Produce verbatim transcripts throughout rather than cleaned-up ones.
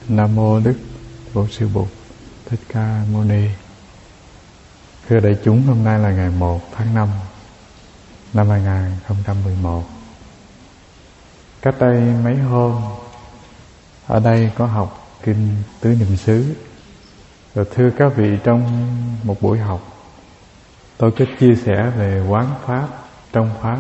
Nam mô Đức Bổn Sư Bụt Thích Ca Mâu Ni. Thưa đại chúng, hôm nay là ngày một tháng năm năm hai nghìn không trăm mười một. Cách đây mấy hôm, ở đây có học kinh Tứ Niệm xứ. Rồi thưa các vị, trong một buổi học, tôi có chia sẻ về quán pháp trong pháp,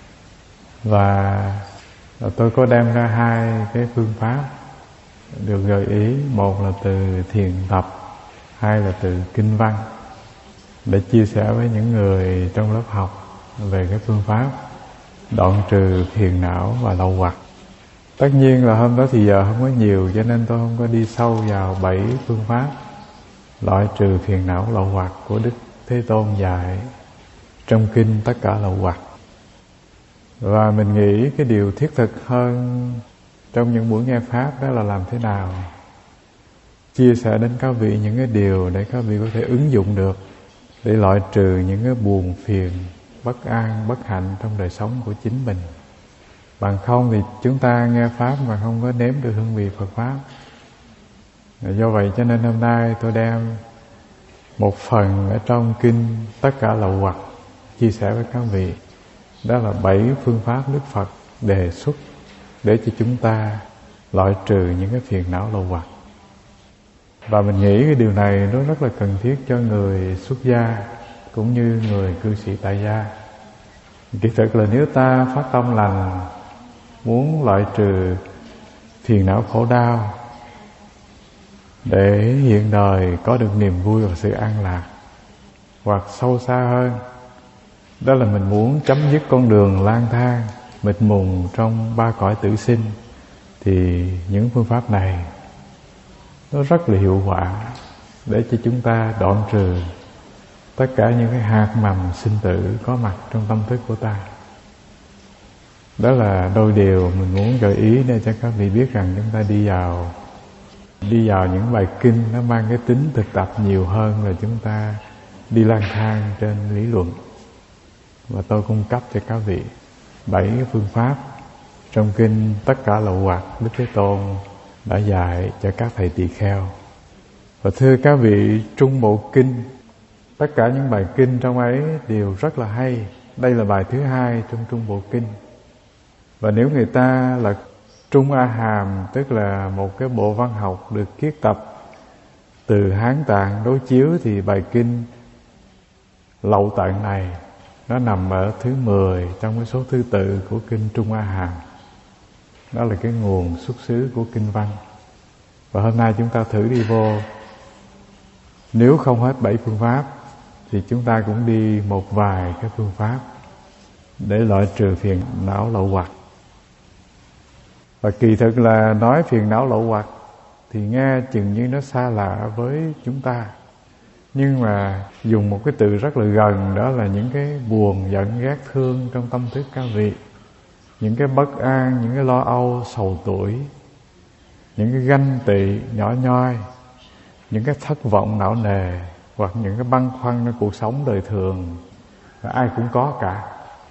và tôi có đem ra hai cái phương pháp được gợi ý. Một là từ thiền tập, hai là từ kinh văn, để chia sẻ với những người trong lớp học về cái phương pháp đoạn trừ phiền não và lậu hoặc. Tất nhiên là hôm đó thì giờ không có nhiều, cho nên tôi không có đi sâu vào bảy phương pháp loại trừ phiền não lậu hoặc của Đức Thế Tôn dạy trong kinh Tất Cả Lậu Hoặc. Và mình nghĩ cái điều thiết thực hơn trong những buổi nghe pháp đó là làm thế nào chia sẻ đến các vị những cái điều để các vị có thể ứng dụng được, để loại trừ những cái buồn phiền, bất an, bất hạnh trong đời sống của chính mình. Bằng không thì chúng ta nghe pháp mà không có nếm được hương vị Phật pháp. Do vậy cho nên hôm nay tôi đem một phần ở trong kinh Tất Cả Lậu Hoặc chia sẻ với các vị. Đó là bảy phương pháp Đức Phật đề xuất để cho chúng ta loại trừ những cái phiền não lậu hoặc. Và mình nghĩ cái điều này nó rất là cần thiết cho người xuất gia cũng như người cư sĩ tại gia. Kỳ thực là nếu ta phát tâm lành, muốn loại trừ phiền não khổ đau để hiện đời có được niềm vui và sự an lạc, hoặc sâu xa hơn, đó là mình muốn chấm dứt con đường lang thang mịt mùng trong ba cõi tử sinh, thì những phương pháp này nó rất là hiệu quả để cho chúng ta đoạn trừ tất cả những cái hạt mầm sinh tử có mặt trong tâm thức của ta. Đó là đôi điều mình muốn gợi ý để cho các vị biết rằng chúng ta đi vào đi vào những bài kinh nó mang cái tính thực tập nhiều hơn là chúng ta đi lang thang trên lý luận. Và tôi cung cấp cho các vị bảy cái phương pháp trong kinh Tất Cả Lậu Hoặc Đức Thế Tôn đã dạy cho các thầy tỳ kheo. Và thưa các vị, trung bộ kinh, tất cả những bài kinh trong ấy đều rất là hay. Đây là bài thứ hai trong trung bộ kinh. Và nếu người ta là Trung A Hàm, tức là một cái bộ văn học được kiết tập từ Hán Tạng đối chiếu, thì bài kinh Lậu Tạng này nó nằm ở thứ mười trong cái số thứ tự của kinh Trung A Hàm. Đó là cái nguồn xuất xứ của kinh văn. Và hôm nay chúng ta thử đi vô, nếu không hết bảy phương pháp thì chúng ta cũng đi một vài cái phương pháp để loại trừ phiền não lậu hoặc. Và kỳ thực là nói phiền não lậu hoặc thì nghe chừng như nó xa lạ với chúng ta, nhưng mà dùng một cái từ rất là gần, đó là những cái buồn, giận, ghét, thương trong tâm thức các vị, những cái bất an, những cái lo âu, sầu tuổi, những cái ganh tị nhỏ nhoi, những cái thất vọng não nề, hoặc những cái băn khoăn trong cuộc sống đời thường, và ai cũng có cả.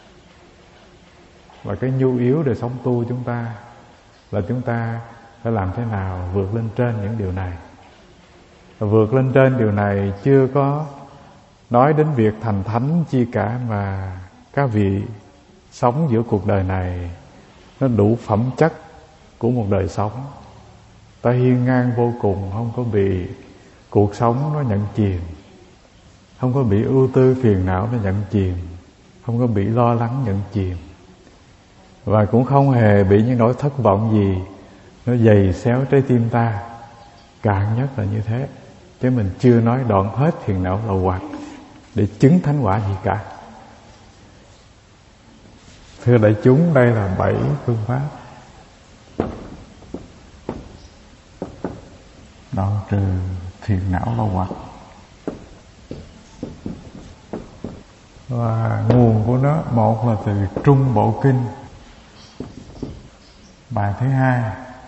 Và cái nhu yếu đời sống tu chúng ta là chúng ta phải làm thế nào vượt lên trên những điều này. Và vượt lên trên điều này chưa có nói đến việc thành thánh chi cả, mà các vị sống giữa cuộc đời này nó đủ phẩm chất của một đời sống. Ta hiên ngang vô cùng, không có bị cuộc sống nó nhận chìm, không có bị ưu tư phiền não nó nhận chìm, không có bị lo lắng nhận chìm, và cũng không hề bị những nỗi thất vọng gì nó dày xéo trái tim ta. Cạn nhất là như thế, chứ mình chưa nói đoạn hết phiền não lậu hoặc để chứng thánh quả gì cả. Thưa đại chúng, đây là bảy phương pháp đoạn trừ phiền não lậu hoặc. Và nguồn của nó, một là từ Trung Bộ Kinh, bài thứ hai,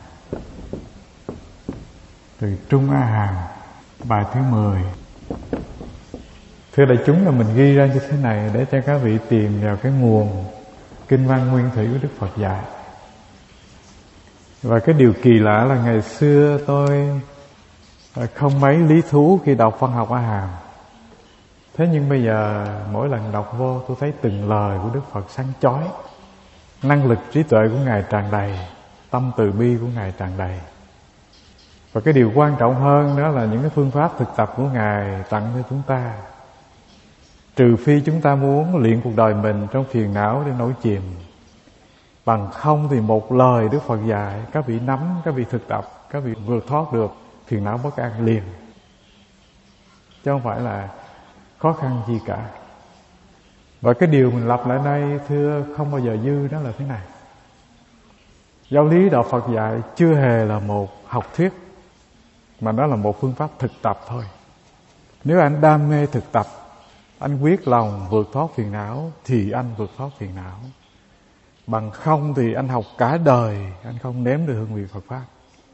từ Trung A Hàm, bài thứ mười. Thưa đại chúng, là mình ghi ra như thế này để cho các vị tìm vào cái nguồn kinh văn nguyên thủy của Đức Phật dạy. Và cái điều kỳ lạ là ngày xưa tôi không mấy lý thú khi đọc văn học A Hàm. Thế nhưng bây giờ mỗi lần đọc vô tôi thấy từng lời của Đức Phật sáng chói. Năng lực trí tuệ của Ngài tràn đầy, tâm từ bi của Ngài tràn đầy. Và cái điều quan trọng hơn đó là những cái phương pháp thực tập của Ngài tặng cho chúng ta. Trừ phi chúng ta muốn luyện cuộc đời mình trong phiền não để nổi chìm, bằng không thì một lời Đức Phật dạy, các vị nắm, các vị thực tập, các vị vượt thoát được phiền não bất an liền, chứ không phải là khó khăn gì cả. Và cái điều mình lặp lại đây thưa không bao giờ dư đó là thế này: giáo lý đạo Phật dạy chưa hề là một học thuyết, mà đó là một phương pháp thực tập thôi. Nếu anh đam mê thực tập, anh quyết lòng vượt thoát phiền não thì anh vượt thoát phiền não. Bằng không thì anh học cả đời anh không nếm được hương vị Phật pháp.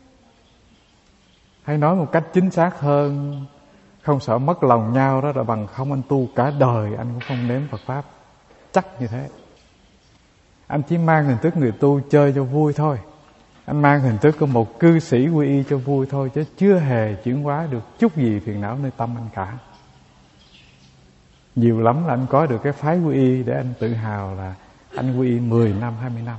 Hay nói một cách chính xác hơn, không sợ mất lòng nhau, đó là bằng không anh tu cả đời anh cũng không nếm Phật pháp. Chắc như thế. Anh chỉ mang hình thức người tu chơi cho vui thôi. Anh mang hình thức của một cư sĩ quy y cho vui thôi, chứ chưa hề chuyển hóa được chút gì phiền não nơi tâm anh cả. Nhiều lắm là anh có được cái phái quy y để anh tự hào là anh quy y mười năm, hai mươi năm.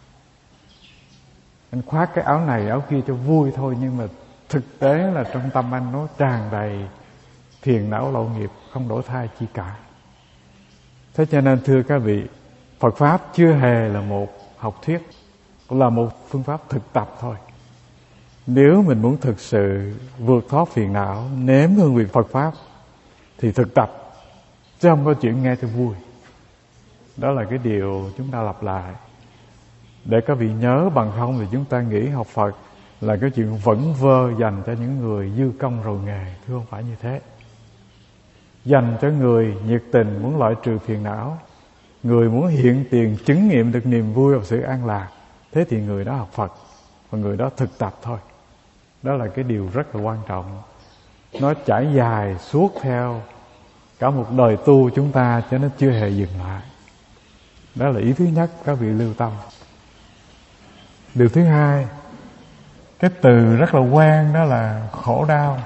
Anh khoác cái áo này áo kia cho vui thôi, nhưng mà thực tế là trong tâm anh nó tràn đầy phiền não lậu nghiệp, không đổi thay chi cả. Thế cho nên thưa các vị, Phật pháp chưa hề là một học thuyết, là một phương pháp thực tập thôi. Nếu mình muốn thực sự vượt thoát phiền não, nếm hương vị Phật pháp thì thực tập, chứ không có chuyện nghe cho vui. Đó là cái điều chúng ta lặp lại để các vị nhớ, bằng không thì chúng ta nghĩ học Phật là cái chuyện vẩn vơ dành cho những người dư công rồi nghề. Thưa không phải như thế. Dành cho người nhiệt tình muốn loại trừ phiền não, người muốn hiện tiền chứng nghiệm được niềm vui và sự an lạc, thế thì người đó học Phật, và người đó thực tập thôi. Đó là cái điều rất là quan trọng. Nó trải dài suốt theo cả một đời tu chúng ta, cho nó chưa hề dừng lại. Đó là ý thứ nhất, các vị lưu tâm. Điều thứ hai, cái từ rất là quen đó là khổ đau.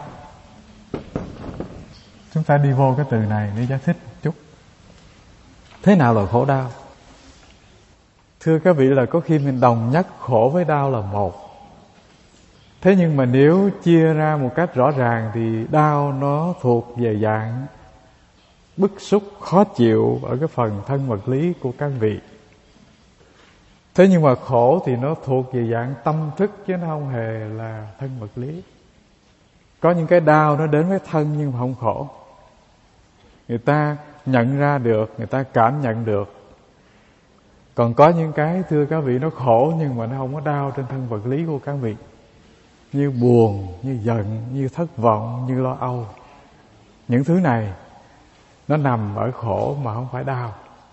Chúng ta đi vô cái từ này để giải thích một chút. Thế nào là khổ đau? Thưa các vị, là có khi mình đồng nhất khổ với đau là một. Thế nhưng mà nếu chia ra một cách rõ ràng thì đau nó thuộc về dạng bức xúc, khó chịu ở cái phần thân vật lý của các vị. Thế nhưng mà khổ thì nó thuộc về dạng tâm thức, chứ nó không hề là thân vật lý. Có những cái đau nó đến với thân nhưng mà không khổ. Người ta nhận ra được, người ta cảm nhận được. Còn có những cái thưa các vị nó khổ nhưng mà nó không có đau trên thân vật lý của các vị. Như buồn, như giận, như thất vọng, như lo âu. Những thứ này nó nằm ở khổ mà không phải đau.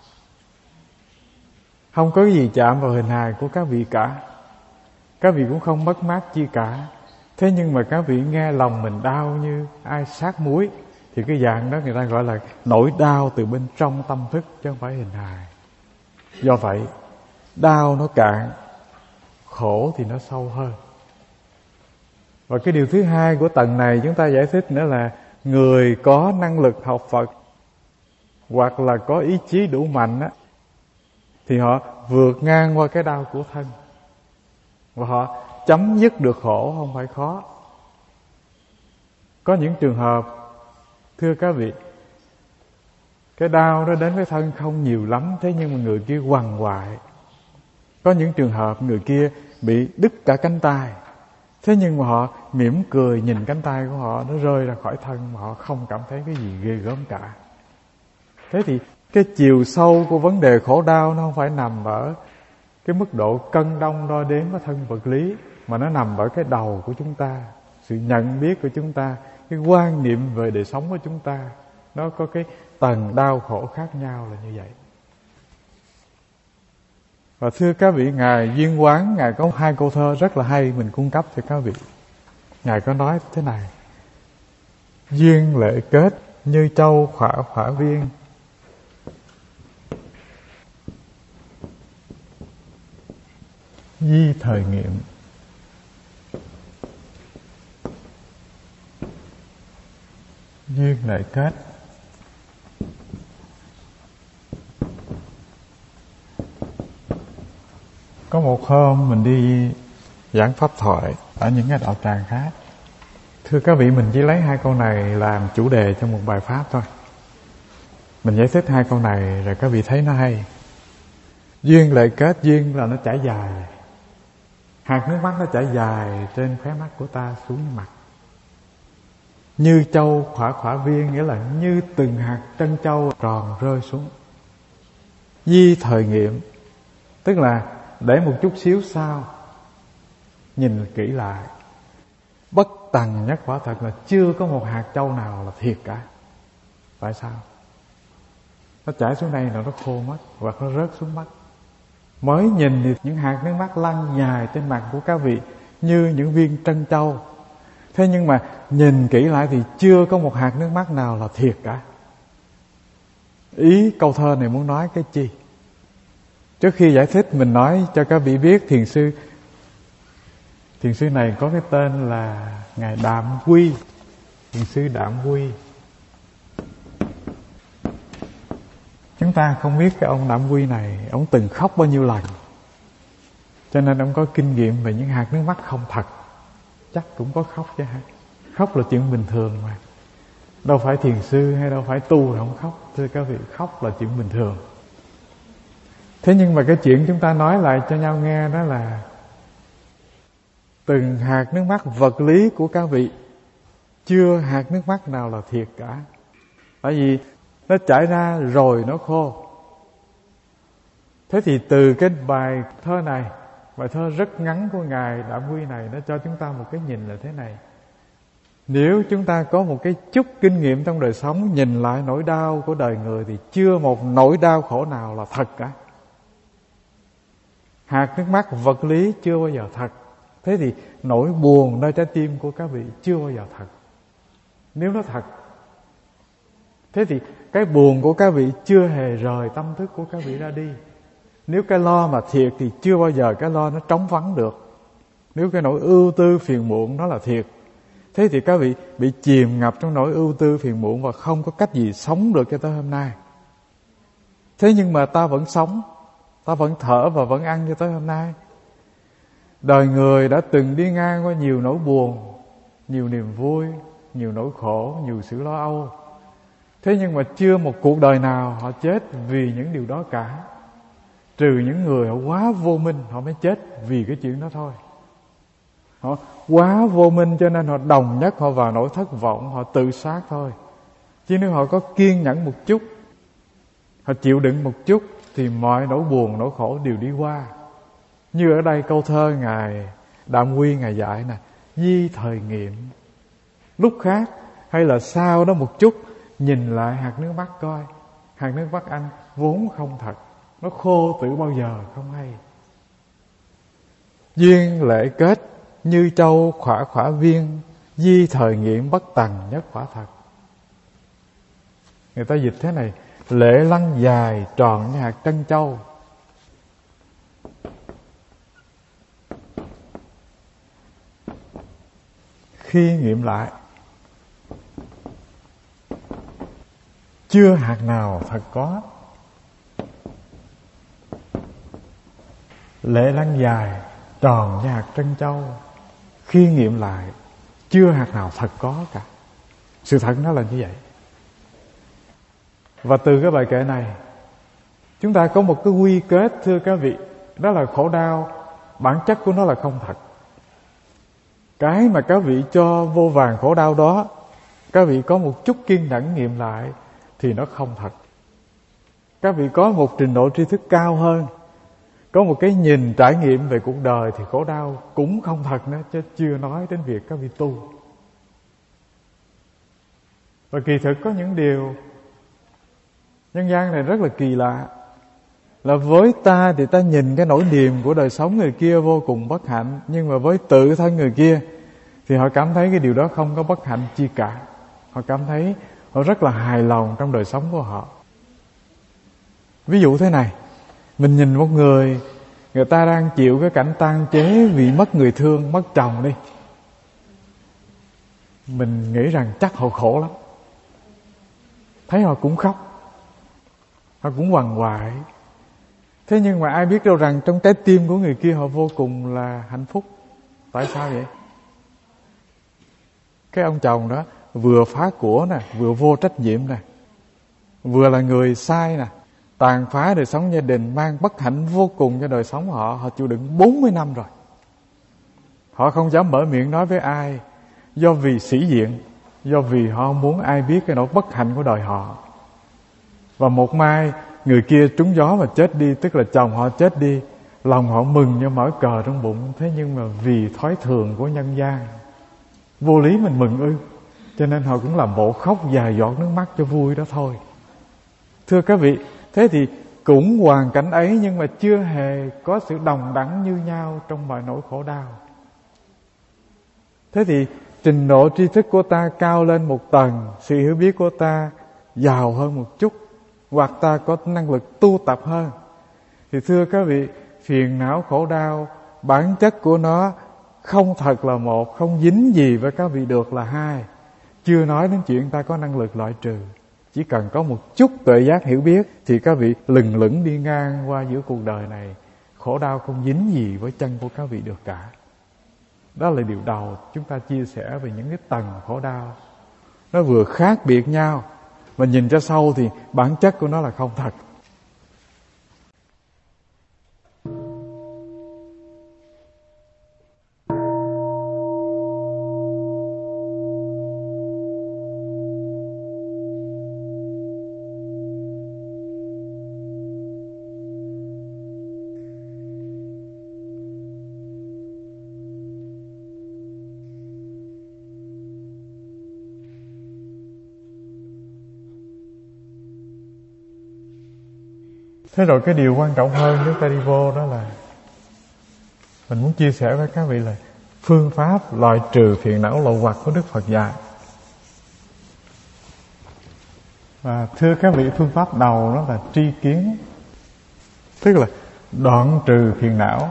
Không có gì chạm vào hình hài của các vị cả. Các vị cũng không mất mát chi cả. Thế nhưng mà các vị nghe lòng mình đau như ai sát muối, thì cái dạng đó người ta gọi là nỗi đau từ bên trong tâm thức, chứ không phải hình hài. Do vậy, đau nó cạn, khổ thì nó sâu hơn. Và cái điều thứ hai của tầng này chúng ta giải thích nữa là người có năng lực học Phật hoặc là có ý chí đủ mạnh á, thì họ vượt ngang qua cái đau của thân và họ chấm dứt được khổ, không phải khó. Có những trường hợp thưa các vị, cái đau nó đến với thân không nhiều lắm, thế nhưng mà người kia quằn quại. Có những trường hợp người kia bị đứt cả cánh tay, thế nhưng mà họ mỉm cười nhìn cánh tay của họ nó rơi ra khỏi thân mà họ không cảm thấy cái gì ghê gớm cả. Thế thì cái chiều sâu của vấn đề khổ đau nó không phải nằm ở cái mức độ cân đong đo đếm của thân vật lý, mà nó nằm ở cái đầu của chúng ta, sự nhận biết của chúng ta, cái quan niệm về đời sống của chúng ta. Nó có cái tầng đau khổ khác nhau là như vậy. Và thưa các vị, Ngài Duyên Quán, Ngài có hai câu thơ rất là hay mình cung cấp cho các vị. Ngài có nói thế này: duyên lệ kết như châu khỏa khỏa viên, di thời nghiệm Duyên lại kết. Có một hôm mình đi giảng pháp thoại ở những cái đạo tràng khác. Thưa các vị, mình chỉ lấy hai câu này làm chủ đề cho một bài pháp thôi. Mình giải thích hai câu này rồi các vị thấy nó hay. Duyên lại kết, duyên là nó chảy dài. Hạt nước mắt nó chảy dài trên khóe mắt của ta xuống mặt. Như châu khỏa khỏa viên, nghĩa là như từng hạt trân châu tròn rơi xuống. Di thời nghiệm, tức là để một chút xíu sau nhìn kỹ lại, bất tần nhất quả thật là chưa có một hạt châu nào là thiệt cả. Tại sao? Nó chảy xuống đây là nó khô mất, hoặc nó rớt xuống mắt. Mới nhìn thì những hạt nước mắt lăn dài trên mặt của các vị như những viên trân châu. Thế nhưng mà nhìn kỹ lại thì chưa có một hạt nước mắt nào là thiệt cả. Ý câu thơ này muốn nói cái chi? Trước khi giải thích mình nói cho các vị biết thiền sư Thiền sư này có cái tên là Ngài Đạm Quy. Thiền sư Đạm Quy. Chúng ta không biết cái ông Đạm Quy này ông từng khóc bao nhiêu lần, cho nên ông có kinh nghiệm về những hạt nước mắt không thật. Chắc cũng có khóc chứ ha. Khóc là chuyện bình thường mà. Đâu phải thiền sư hay đâu phải tu là không khóc. Thưa các vị, khóc là chuyện bình thường. Thế nhưng mà cái chuyện chúng ta nói lại cho nhau nghe đó là từng hạt nước mắt vật lý của các vị chưa hạt nước mắt nào là thiệt cả. Tại vì nó chảy ra rồi nó khô. Thế thì từ cái bài thơ này, bài thơ rất ngắn của Ngài Đạm Quy này, nó cho chúng ta một cái nhìn là thế này. Nếu chúng ta có một cái chút kinh nghiệm trong đời sống, nhìn lại nỗi đau của đời người thì chưa một nỗi đau khổ nào là thật cả. Hạt nước mắt vật lý chưa bao giờ thật. Thế thì nỗi buồn nơi trái tim của các vị chưa bao giờ thật. Nếu nó thật, thế thì cái buồn của các vị chưa hề rời tâm thức của các vị ra đi. Nếu cái lo mà thiệt thì chưa bao giờ cái lo nó trống vắng được. Nếu cái nỗi ưu tư phiền muộn nó là thiệt, thế thì các vị bị chìm ngập trong nỗi ưu tư phiền muộn và không có cách gì sống được cho tới hôm nay. Thế nhưng mà ta vẫn sống, ta vẫn thở và vẫn ăn cho tới hôm nay. Đời người đã từng đi ngang qua nhiều nỗi buồn, nhiều niềm vui, nhiều nỗi khổ, nhiều sự lo âu. Thế nhưng mà chưa một cuộc đời nào họ chết vì những điều đó cả. Trừ những người họ quá vô minh, họ mới chết vì cái chuyện đó thôi. Họ quá vô minh cho nên họ đồng nhất họ vào nỗi thất vọng, họ tự sát thôi. Chứ nếu họ có kiên nhẫn một chút, họ chịu đựng một chút, thì mọi nỗi buồn, nỗi khổ đều đi qua. Như ở đây câu thơ Ngài Đạm Quy Ngài dạy nè, di thời nghiệm. Lúc khác hay là sau đó một chút, nhìn lại hạt nước mắt coi, hạt nước mắt anh vốn không thật, nó khô từ bao giờ không hay. Duyên lễ kết, như châu khỏa khỏa viên, di thời nghiệm bất tần nhất quả thật. Người ta dịch thế này, lễ lăn dài tròn như hạt trân châu. Khi nghiệm lại, chưa hạt nào thật có. Lễ lăn dài tròn như hạt trân châu. Khi nghiệm lại, chưa hạt nào thật có cả. Sự thật nó là như vậy. Và từ cái bài kệ này, chúng ta có một cái quy kết, thưa các vị, đó là khổ đau bản chất của nó là không thật. Cái mà các vị cho vô vàn khổ đau đó, các vị có một chút kiên nhẫn nghiệm lại thì nó không thật. Các vị có một trình độ tri thức cao hơn, có một cái nhìn trải nghiệm về cuộc đời thì khổ đau cũng không thật nữa, chứ chưa nói đến việc các vị tu. Và kỳ thực có những điều nhân gian này rất là kỳ lạ, là với ta thì ta nhìn cái nỗi niềm của đời sống người kia vô cùng bất hạnh, nhưng mà với tự thân người kia thì họ cảm thấy cái điều đó không có bất hạnh chi cả. Họ cảm thấy họ rất là hài lòng trong đời sống của họ. Ví dụ thế này, mình nhìn một người, người ta đang chịu cái cảnh tang chế vì mất người thương, mất chồng đi. Mình nghĩ rằng chắc họ khổ lắm. thấy họ cũng khóc, họ cũng quằn quại. Thế nhưng mà ai biết đâu rằng trong trái tim của người kia họ vô cùng là hạnh phúc. Tại sao vậy? Cái ông chồng đó vừa phá của nè, vừa vô trách nhiệm nè, vừa là người sai nè, tàn phá đời sống gia đình, mang bất hạnh vô cùng cho đời sống họ. Họ chịu đựng bốn mươi năm rồi. Họ không dám mở miệng nói với ai, do vì sĩ diện, do vì họ không muốn ai biết cái nỗi bất hạnh của đời họ. Và một mai người kia trúng gió và chết đi, tức là chồng họ chết đi, lòng họ mừng như mở cờ trong bụng. Thế nhưng mà vì thói thường của nhân gian, vô lý mình mừng ư, cho nên họ cũng làm bộ khóc vài giọt nước mắt cho vui đó thôi. Thưa các vị, thế thì cũng hoàn cảnh ấy nhưng mà chưa hề có sự đồng đẳng như nhau trong mọi nỗi khổ đau. Thế thì trình độ tri thức của ta cao lên một tầng, sự hiểu biết của ta giàu hơn một chút, hoặc ta có năng lực tu tập hơn, thì thưa các vị, phiền não khổ đau bản chất của nó không thật là một, không dính gì với các vị được là hai. Chưa nói đến chuyện ta có năng lực loại trừ. Chỉ cần có một chút tuệ giác hiểu biết thì các vị lừng lững đi ngang qua giữa cuộc đời này, khổ đau không dính gì với chân của các vị được cả. Đó là điều đầu chúng ta chia sẻ về những cái tầng khổ đau. Nó vừa khác biệt nhau, mà nhìn cho sâu thì bản chất của nó là không thật. Thế rồi cái điều quan trọng hơn chúng ta đi vô đó là mình muốn chia sẻ với các vị là phương pháp loại trừ phiền não lậu hoặc của Đức Phật dạy. Và thưa các vị, phương pháp đầu đó là tri kiến, tức là đoạn trừ phiền não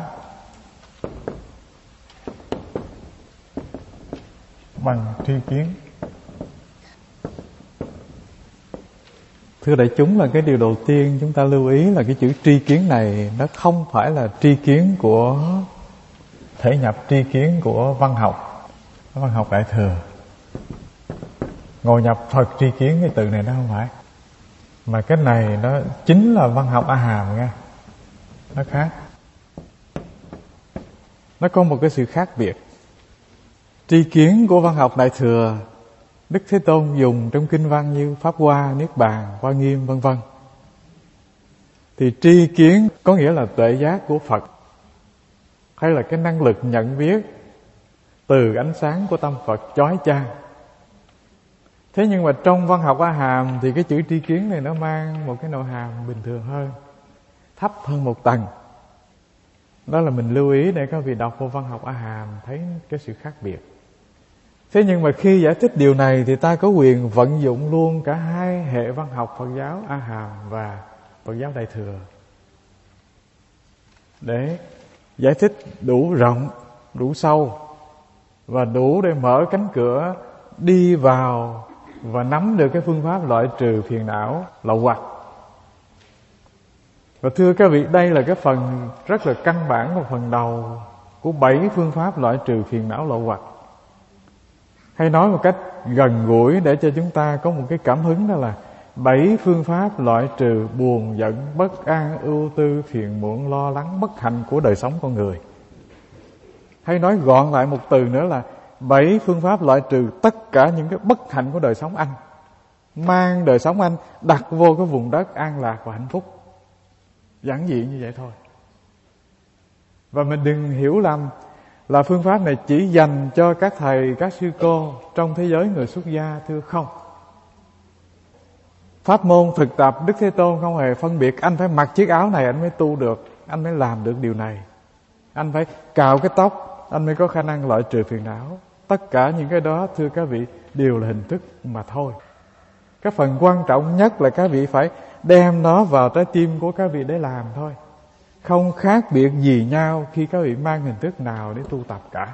bằng tri kiến. Thưa đại chúng, là cái điều đầu tiên chúng ta lưu ý là cái chữ tri kiến này nó không phải là tri kiến của thể nhập tri kiến của văn học, văn học Đại Thừa. Ngồi nhập Phật tri kiến, cái từ này nó không phải. Mà cái này nó chính là văn học A Hàm nha. Nó khác. Nó có một cái sự khác biệt. Tri kiến của văn học Đại Thừa, Đức Thế Tôn dùng trong kinh văn như Pháp Hoa, Niết Bàn, Hoa Nghiêm vân vân. Thì tri kiến có nghĩa là tuệ giác của Phật, hay là cái năng lực nhận biết từ ánh sáng của tâm Phật chói chang. Thế nhưng mà trong văn học A Hàm thì cái chữ tri kiến này nó mang một cái nội hàm bình thường hơn, thấp hơn một tầng. Đó là mình lưu ý để các vị đọc vào văn học A Hàm thấy cái sự khác biệt. Thế nhưng mà khi giải thích điều này thì ta có quyền vận dụng luôn cả hai hệ văn học Phật giáo A Hàm và Phật giáo Đại Thừa để giải thích đủ rộng, đủ sâu và đủ để mở cánh cửa đi vào và nắm được cái phương pháp loại trừ phiền não lậu hoặc. Và thưa các vị, đây là cái phần rất là căn bản và phần đầu của bảy phương pháp loại trừ phiền não lậu hoặc. Hay nói một cách gần gũi để cho chúng ta có một cái cảm hứng, đó là bảy phương pháp loại trừ buồn, giận, bất an, ưu tư, phiền muộn, lo lắng, bất hạnh của đời sống con người. Hay nói gọn lại một từ nữa là bảy phương pháp loại trừ tất cả những cái bất hạnh của đời sống anh, mang đời sống anh đặt vô cái vùng đất an lạc và hạnh phúc. Giản dị như vậy thôi. Và mình đừng hiểu lầm là phương pháp này chỉ dành cho các thầy, các sư cô trong thế giới người xuất gia. Thưa không. Pháp môn thực tập Đức Thế Tôn không hề phân biệt anh phải mặc chiếc áo này anh mới tu được, anh mới làm được điều này, anh phải cạo cái tóc anh mới có khả năng loại trừ phiền não. Tất cả những cái đó thưa các vị đều là hình thức mà thôi. Cái phần quan trọng nhất là các vị phải đem nó vào trái tim của các vị để làm thôi. Không khác biệt gì nhau khi các vị mang hình thức nào để tu tập cả.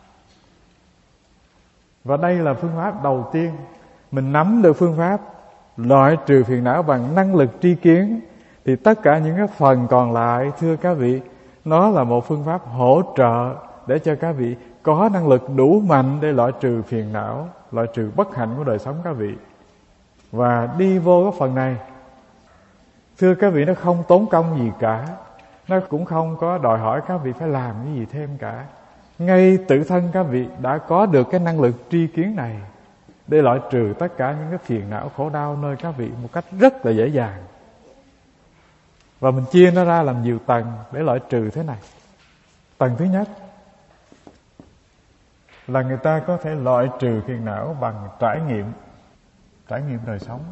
Và đây là phương pháp đầu tiên. Mình nắm được phương pháp loại trừ phiền não bằng năng lực tri kiến, thì tất cả những cái phần còn lại, thưa các vị, nó là một phương pháp hỗ trợ để cho các vị có năng lực đủ mạnh để loại trừ phiền não, loại trừ bất hạnh của đời sống các vị. Và đi vô cái phần này, thưa các vị, nó không tốn công gì cả, nó cũng không có đòi hỏi các vị phải làm cái gì thêm cả. Ngay tự thân các vị đã có được cái năng lực tri kiến này để loại trừ tất cả những cái phiền não khổ đau nơi các vị một cách rất là dễ dàng. Và mình chia nó ra làm nhiều tầng để loại trừ thế này. Tầng thứ nhất là người ta có thể loại trừ phiền não bằng trải nghiệm, trải nghiệm đời sống.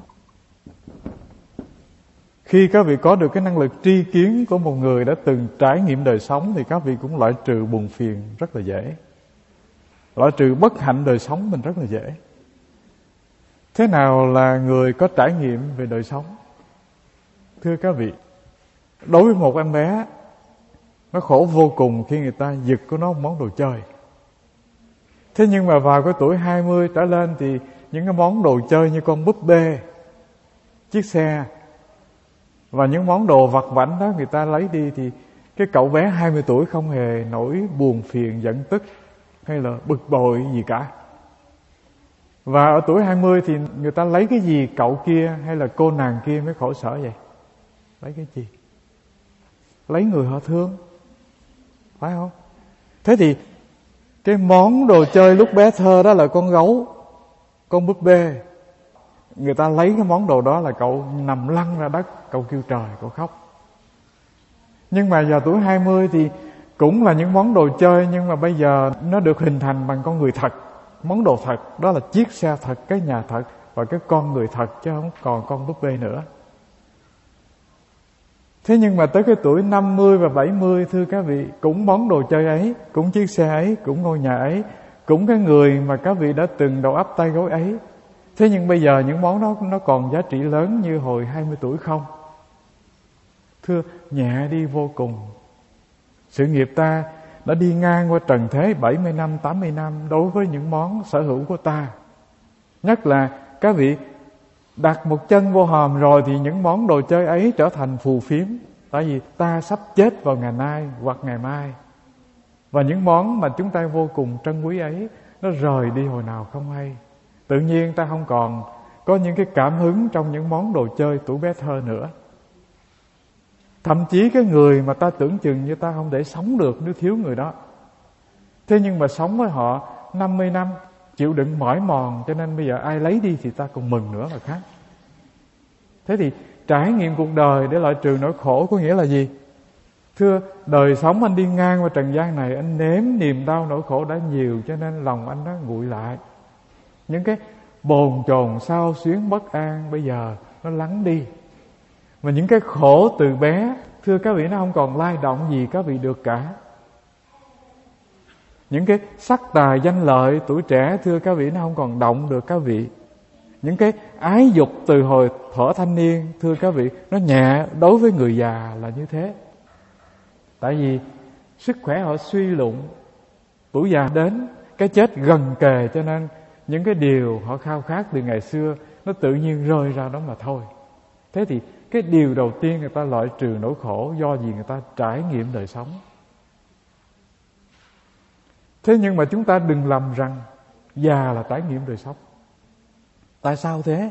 Khi các vị có được cái năng lực tri kiến của một người đã từng trải nghiệm đời sống thì các vị cũng loại trừ buồn phiền rất là dễ. Loại trừ bất hạnh đời sống mình rất là dễ. Thế nào là người có trải nghiệm về đời sống? Thưa các vị, đối với một em bé, nó khổ vô cùng khi người ta giật của nó một món đồ chơi. Thế nhưng mà vào cái tuổi hai mươi trở lên thì những cái món đồ chơi như con búp bê, chiếc xe và những món đồ vặt vãnh đó người ta lấy đi, thì cái cậu bé hai mươi tuổi không hề nổi buồn phiền, giận tức hay là bực bội gì cả. Và ở tuổi hai mươi thì người ta lấy cái gì cậu kia hay là cô nàng kia mới khổ sở vậy? Lấy cái gì? Lấy người họ thương, phải không? Thế thì cái món đồ chơi lúc bé thơ đó là con gấu, con búp bê. Người ta lấy cái món đồ đó là cậu nằm lăn ra đất, cậu kêu trời, cậu khóc. Nhưng mà vào tuổi hai mươi thì cũng là những món đồ chơi, nhưng mà bây giờ nó được hình thành bằng con người thật, món đồ thật. Đó là chiếc xe thật, cái nhà thật và cái con người thật, chứ không còn con búp bê nữa. Thế nhưng mà tới cái tuổi năm mươi và bảy mươi, thưa các vị, cũng món đồ chơi ấy, cũng chiếc xe ấy, cũng ngôi nhà ấy, cũng cái người mà các vị đã từng đầu ấp tay gối ấy. Thế nhưng bây giờ những món đó nó còn giá trị lớn như hồi hai mươi tuổi không? Thưa, nhẹ đi vô cùng. Sự nghiệp ta đã đi ngang qua trần thế bảy mươi năm, tám mươi năm đối với những món sở hữu của ta. Nhất là các vị đặt một chân vô hòm rồi thì những món đồ chơi ấy trở thành phù phiếm. Tại vì ta sắp chết vào ngày nay hoặc ngày mai. Và những món mà chúng ta vô cùng trân quý ấy nó rời đi hồi nào không hay. Tự nhiên ta không còn có những cái cảm hứng trong những món đồ chơi tuổi bé thơ nữa. Thậm chí cái người mà ta tưởng chừng như ta không để sống được nếu thiếu người đó. Thế nhưng mà sống với họ năm mươi năm, chịu đựng mỏi mòn, cho nên bây giờ ai lấy đi thì ta còn mừng nữa là khác. Thế thì trải nghiệm cuộc đời để loại trừ nỗi khổ có nghĩa là gì? Thưa, đời sống anh đi ngang qua trần gian này, anh nếm niềm đau nỗi khổ đã nhiều, cho nên lòng anh nó nguội lại. Những cái bồn chồn xao xuyến bất an bây giờ nó lắng đi. Và những cái khổ từ bé, thưa các vị, nó không còn lay động gì các vị được cả. Những cái sắc tài danh lợi tuổi trẻ, thưa các vị, nó không còn động được các vị. Những cái ái dục từ hồi thuở thanh niên, thưa các vị, nó nhẹ đối với người già là như thế. Tại vì sức khỏe họ suy lụng, tuổi già đến, cái chết gần kề, cho nên những cái điều họ khao khát từ ngày xưa nó tự nhiên rơi ra đó mà thôi. Thế thì cái điều đầu tiên người ta loại trừ nỗi khổ do gì? Người ta trải nghiệm đời sống. Thế nhưng mà chúng ta đừng lầm rằng già là trải nghiệm đời sống. Tại sao thế?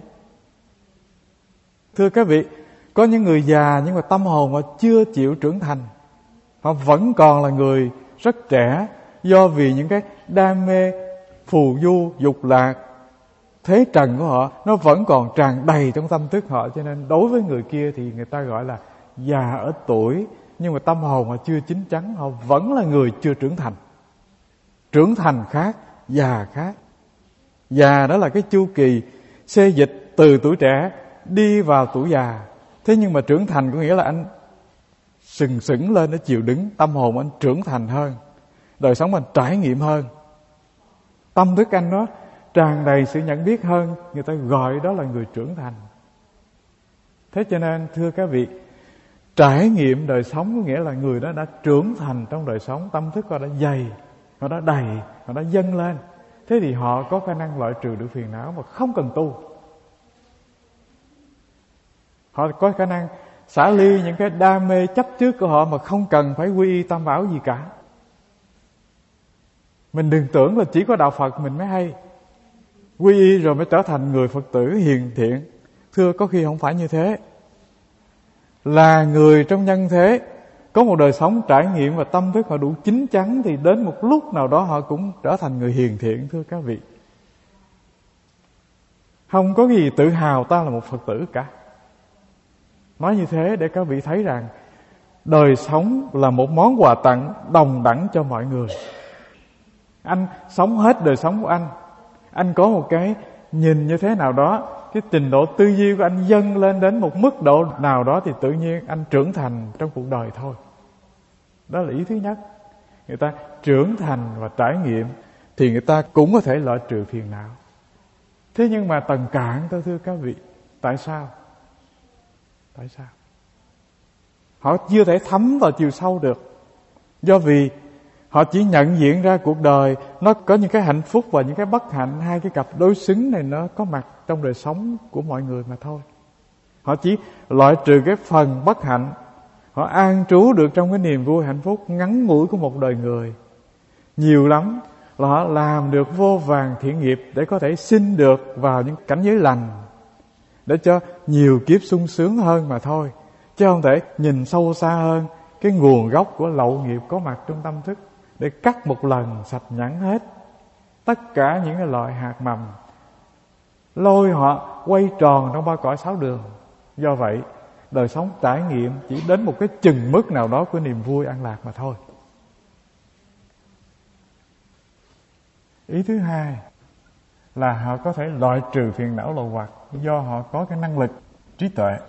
Thưa các vị, có những người già nhưng mà tâm hồn họ chưa chịu trưởng thành. Họ vẫn còn là người rất trẻ, do vì những cái đam mê phù du, dục lạc, thế trần của họ nó vẫn còn tràn đầy trong tâm thức họ. Cho nên đối với người kia thì người ta gọi là già ở tuổi, nhưng mà tâm hồn họ chưa chín chắn, họ vẫn là người chưa trưởng thành. Trưởng thành khác, già khác. Già đó là cái chu kỳ xê dịch từ tuổi trẻ đi vào tuổi già. Thế nhưng mà trưởng thành có nghĩa là anh sừng sững lên, nó chịu đứng, tâm hồn anh trưởng thành hơn, đời sống anh trải nghiệm hơn, tâm thức anh nó tràn đầy sự nhận biết hơn. Người ta gọi đó là người trưởng thành. Thế cho nên thưa các vị, trải nghiệm đời sống có nghĩa là người đó đã trưởng thành trong đời sống, tâm thức họ đã dày, họ đã đầy, họ đã dâng lên. Thế thì họ có khả năng loại trừ được phiền não mà không cần tu. Họ có khả năng xả ly những cái đam mê chấp trước của họ mà không cần phải quy y tam bảo gì cả. Mình đừng tưởng là chỉ có đạo Phật mình mới hay, quy y rồi mới trở thành người Phật tử hiền thiện. Thưa, có khi không phải như thế. Là người trong nhân thế, có một đời sống trải nghiệm và tâm thức họ đủ chín chắn, thì đến một lúc nào đó họ cũng trở thành người hiền thiện. Thưa các vị, không có gì tự hào ta là một Phật tử cả. Nói như thế để các vị thấy rằng đời sống là một món quà tặng đồng đẳng cho mọi người. Anh sống hết đời sống của anh, anh có một cái nhìn như thế nào đó, cái trình độ tư duy của anh dâng lên đến một mức độ nào đó, thì tự nhiên anh trưởng thành trong cuộc đời thôi. Đó là ý thứ nhất. Người ta trưởng thành và trải nghiệm thì người ta cũng có thể loại trừ phiền não. Thế nhưng mà tầng cạn, tôi thưa các vị, tại sao? Tại sao? Họ chưa thể thấm vào chiều sâu được. Do vì họ chỉ nhận diện ra cuộc đời nó có những cái hạnh phúc và những cái bất hạnh, hai cái cặp đối xứng này nó có mặt trong đời sống của mọi người mà thôi. Họ chỉ loại trừ cái phần bất hạnh, họ an trú được trong cái niềm vui hạnh phúc ngắn ngủi của một đời người. Nhiều lắm là họ làm được vô vàn thiện nghiệp để có thể sinh được vào những cảnh giới lành, để cho nhiều kiếp sung sướng hơn mà thôi. Chứ không thể nhìn sâu xa hơn cái nguồn gốc của lậu nghiệp có mặt trong tâm thức, để cắt một lần sạch nhẵn hết tất cả những cái loại hạt mầm, lôi họ quay tròn trong ba cõi sáu đường. Do vậy, đời sống trải nghiệm chỉ đến một cái chừng mức nào đó của niềm vui an lạc mà thôi. Ý thứ hai là họ có thể loại trừ phiền não lậu hoặc do họ có cái năng lực trí tuệ.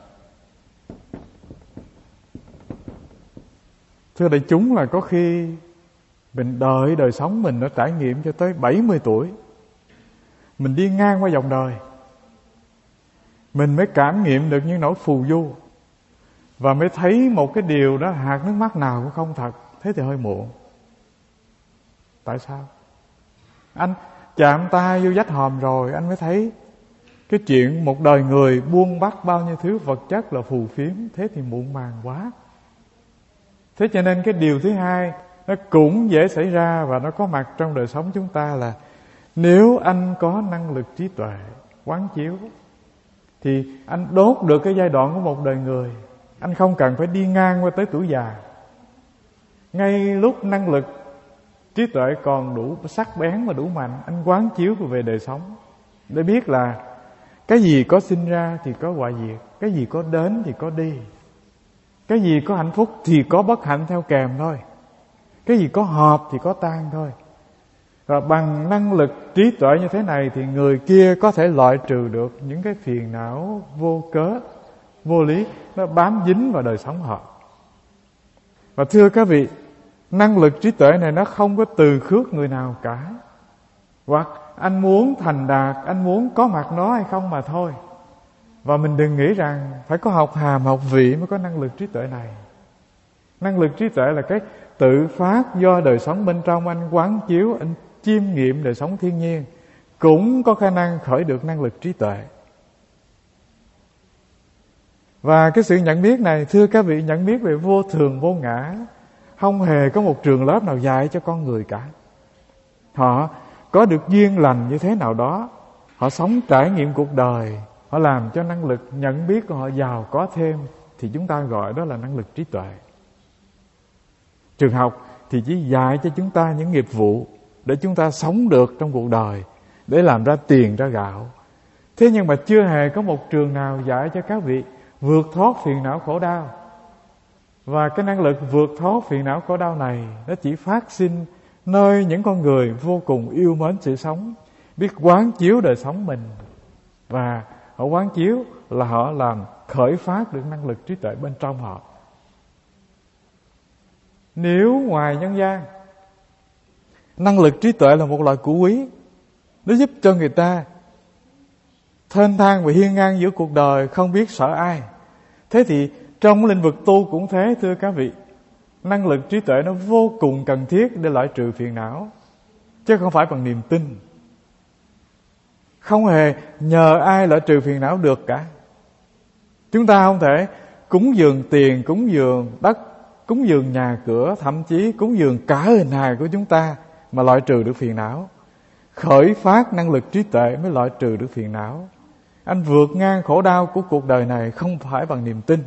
Thưa đại chúng, là có khi mình đợi đời sống mình nó trải nghiệm cho tới bảy mươi tuổi, mình đi ngang qua dòng đời, mình mới cảm nghiệm được những nỗi phù du, và mới thấy một cái điều đó hạt nước mắt nào cũng không thật. Thế thì hơi muộn. Tại sao? Anh chạm tay vô vách hòm rồi anh mới thấy cái chuyện một đời người buông bắt bao nhiêu thứ vật chất là phù phiếm. Thế thì muộn màng quá. Thế cho nên cái điều thứ hai nó cũng dễ xảy ra và nó có mặt trong đời sống chúng ta là nếu anh có năng lực trí tuệ quán chiếu thì anh đốt được cái giai đoạn của một đời người. Anh không cần phải đi ngang qua tới tuổi già. Ngay lúc năng lực trí tuệ còn đủ sắc bén và đủ mạnh, anh quán chiếu về đời sống để biết là cái gì có sinh ra thì có hoại diệt, cái gì có đến thì có đi, cái gì có hạnh phúc thì có bất hạnh theo kèm thôi, cái gì có hợp thì có tan thôi. Và bằng năng lực trí tuệ như thế này thì người kia có thể loại trừ được những cái phiền não vô cớ, vô lý nó bám dính vào đời sống họ. Và thưa các vị, năng lực trí tuệ này nó không có từ khước người nào cả. Hoặc anh muốn thành đạt, anh muốn có mặt nó hay không mà thôi. Và mình đừng nghĩ rằng phải có học hàm, học vị mới có năng lực trí tuệ này. Năng lực trí tuệ là cái tự phát do đời sống bên trong anh quán chiếu, anh chiêm nghiệm đời sống thiên nhiên, cũng có khả năng khởi được năng lực trí tuệ. Và cái sự nhận biết này, thưa các vị, nhận biết về vô thường vô ngã không hề có một trường lớp nào dạy cho con người cả. Họ có được duyên lành như thế nào đó, họ sống trải nghiệm cuộc đời, họ làm cho năng lực nhận biết của họ giàu có thêm, thì chúng ta gọi đó là năng lực trí tuệ. Trường học thì chỉ dạy cho chúng ta những nghiệp vụ để chúng ta sống được trong cuộc đời, để làm ra tiền ra gạo. Thế nhưng mà chưa hề có một trường nào dạy cho các vị vượt thoát phiền não khổ đau. Và cái năng lực vượt thoát phiền não khổ đau này nó chỉ phát sinh nơi những con người vô cùng yêu mến sự sống, biết quán chiếu đời sống mình. Và họ quán chiếu là họ làm khởi phát được năng lực trí tuệ bên trong họ. Nếu ngoài nhân gian, năng lực trí tuệ là một loại của quý, nó giúp cho người ta thênh thang và hiên ngang giữa cuộc đời, không biết sợ ai. Thế thì trong lĩnh vực tu cũng thế, thưa các vị. Năng lực trí tuệ nó vô cùng cần thiết để loại trừ phiền não, chứ không phải bằng niềm tin. Không hề nhờ ai loại trừ phiền não được cả. Chúng ta không thể cúng dường tiền, cúng dường đất, cúng dường nhà cửa, thậm chí cúng dường cả hình hài của chúng ta mà loại trừ được phiền não. Khởi phát năng lực trí tuệ mới loại trừ được phiền não. Anh vượt ngang khổ đau của cuộc đời này không phải bằng niềm tin,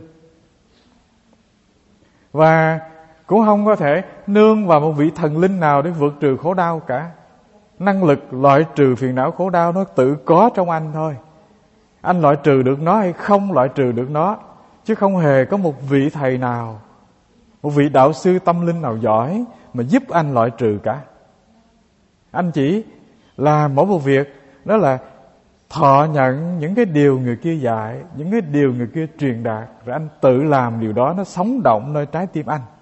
và cũng không có thể nương vào một vị thần linh nào để vượt trừ khổ đau cả. Năng lực loại trừ phiền não khổ đau nó tự có trong anh thôi. Anh loại trừ được nó hay không loại trừ được nó, chứ không hề có một vị thầy nào, một vị đạo sư tâm linh nào giỏi mà giúp anh loại trừ cả. Anh chỉ làm mỗi một việc đó là thọ nhận những cái điều người kia dạy, những cái điều người kia truyền đạt, rồi anh tự làm điều đó nó sống động nơi trái tim anh.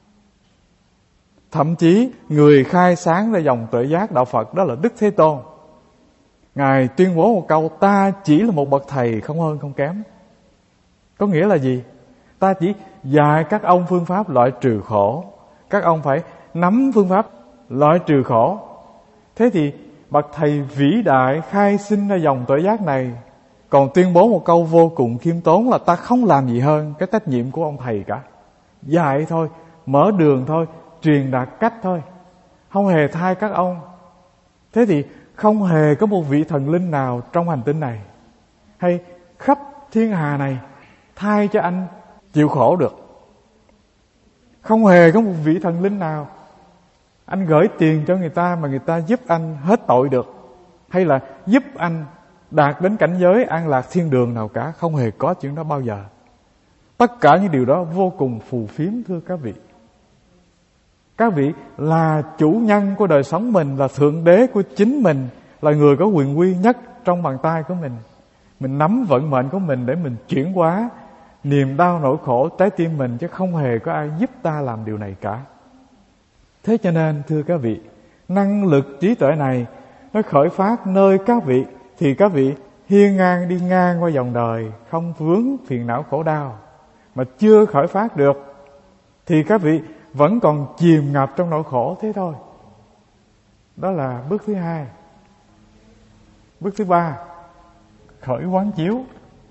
Thậm chí người khai sáng ra dòng tuệ giác đạo Phật đó là Đức Thế Tôn. Ngài tuyên bố một câu: ta chỉ là một bậc thầy, không hơn không kém. Có nghĩa là gì? Ta chỉ dạy các ông phương pháp loại trừ khổ, các ông phải nắm phương pháp loại trừ khổ. Thế thì bậc thầy vĩ đại khai sinh ra dòng tuệ giác này còn tuyên bố một câu vô cùng khiêm tốn là: ta không làm gì hơn cái trách nhiệm của ông thầy cả. Dạy thôi, mở đường thôi, truyền đạt cách thôi, không hề thay các ông. Thế thì không hề có một vị thần linh nào trong hành tinh này hay khắp thiên hà này thay cho anh chịu khổ được. Không hề có một vị thần linh nào anh gửi tiền cho người ta mà người ta giúp anh hết tội được, hay là giúp anh đạt đến cảnh giới an lạc thiên đường nào cả. Không hề có chuyện đó bao giờ. Tất cả những điều đó vô cùng phù phiếm, thưa các vị. Các vị là chủ nhân của đời sống mình, là thượng đế của chính mình, là người có quyền uy nhất trong bàn tay của mình. Mình nắm vận mệnh của mình để mình chuyển hóa niềm đau nỗi khổ trái tim mình, chứ không hề có ai giúp ta làm điều này cả. Thế cho nên thưa các vị, năng lực trí tuệ này nó khởi phát nơi các vị, thì các vị hiên ngang đi ngang qua dòng đời, không vướng phiền não khổ đau. Mà chưa khởi phát được thì các vị vẫn còn chìm ngập trong nỗi khổ thế thôi. Đó là bước thứ hai. Bước thứ ba, khởi quán chiếu.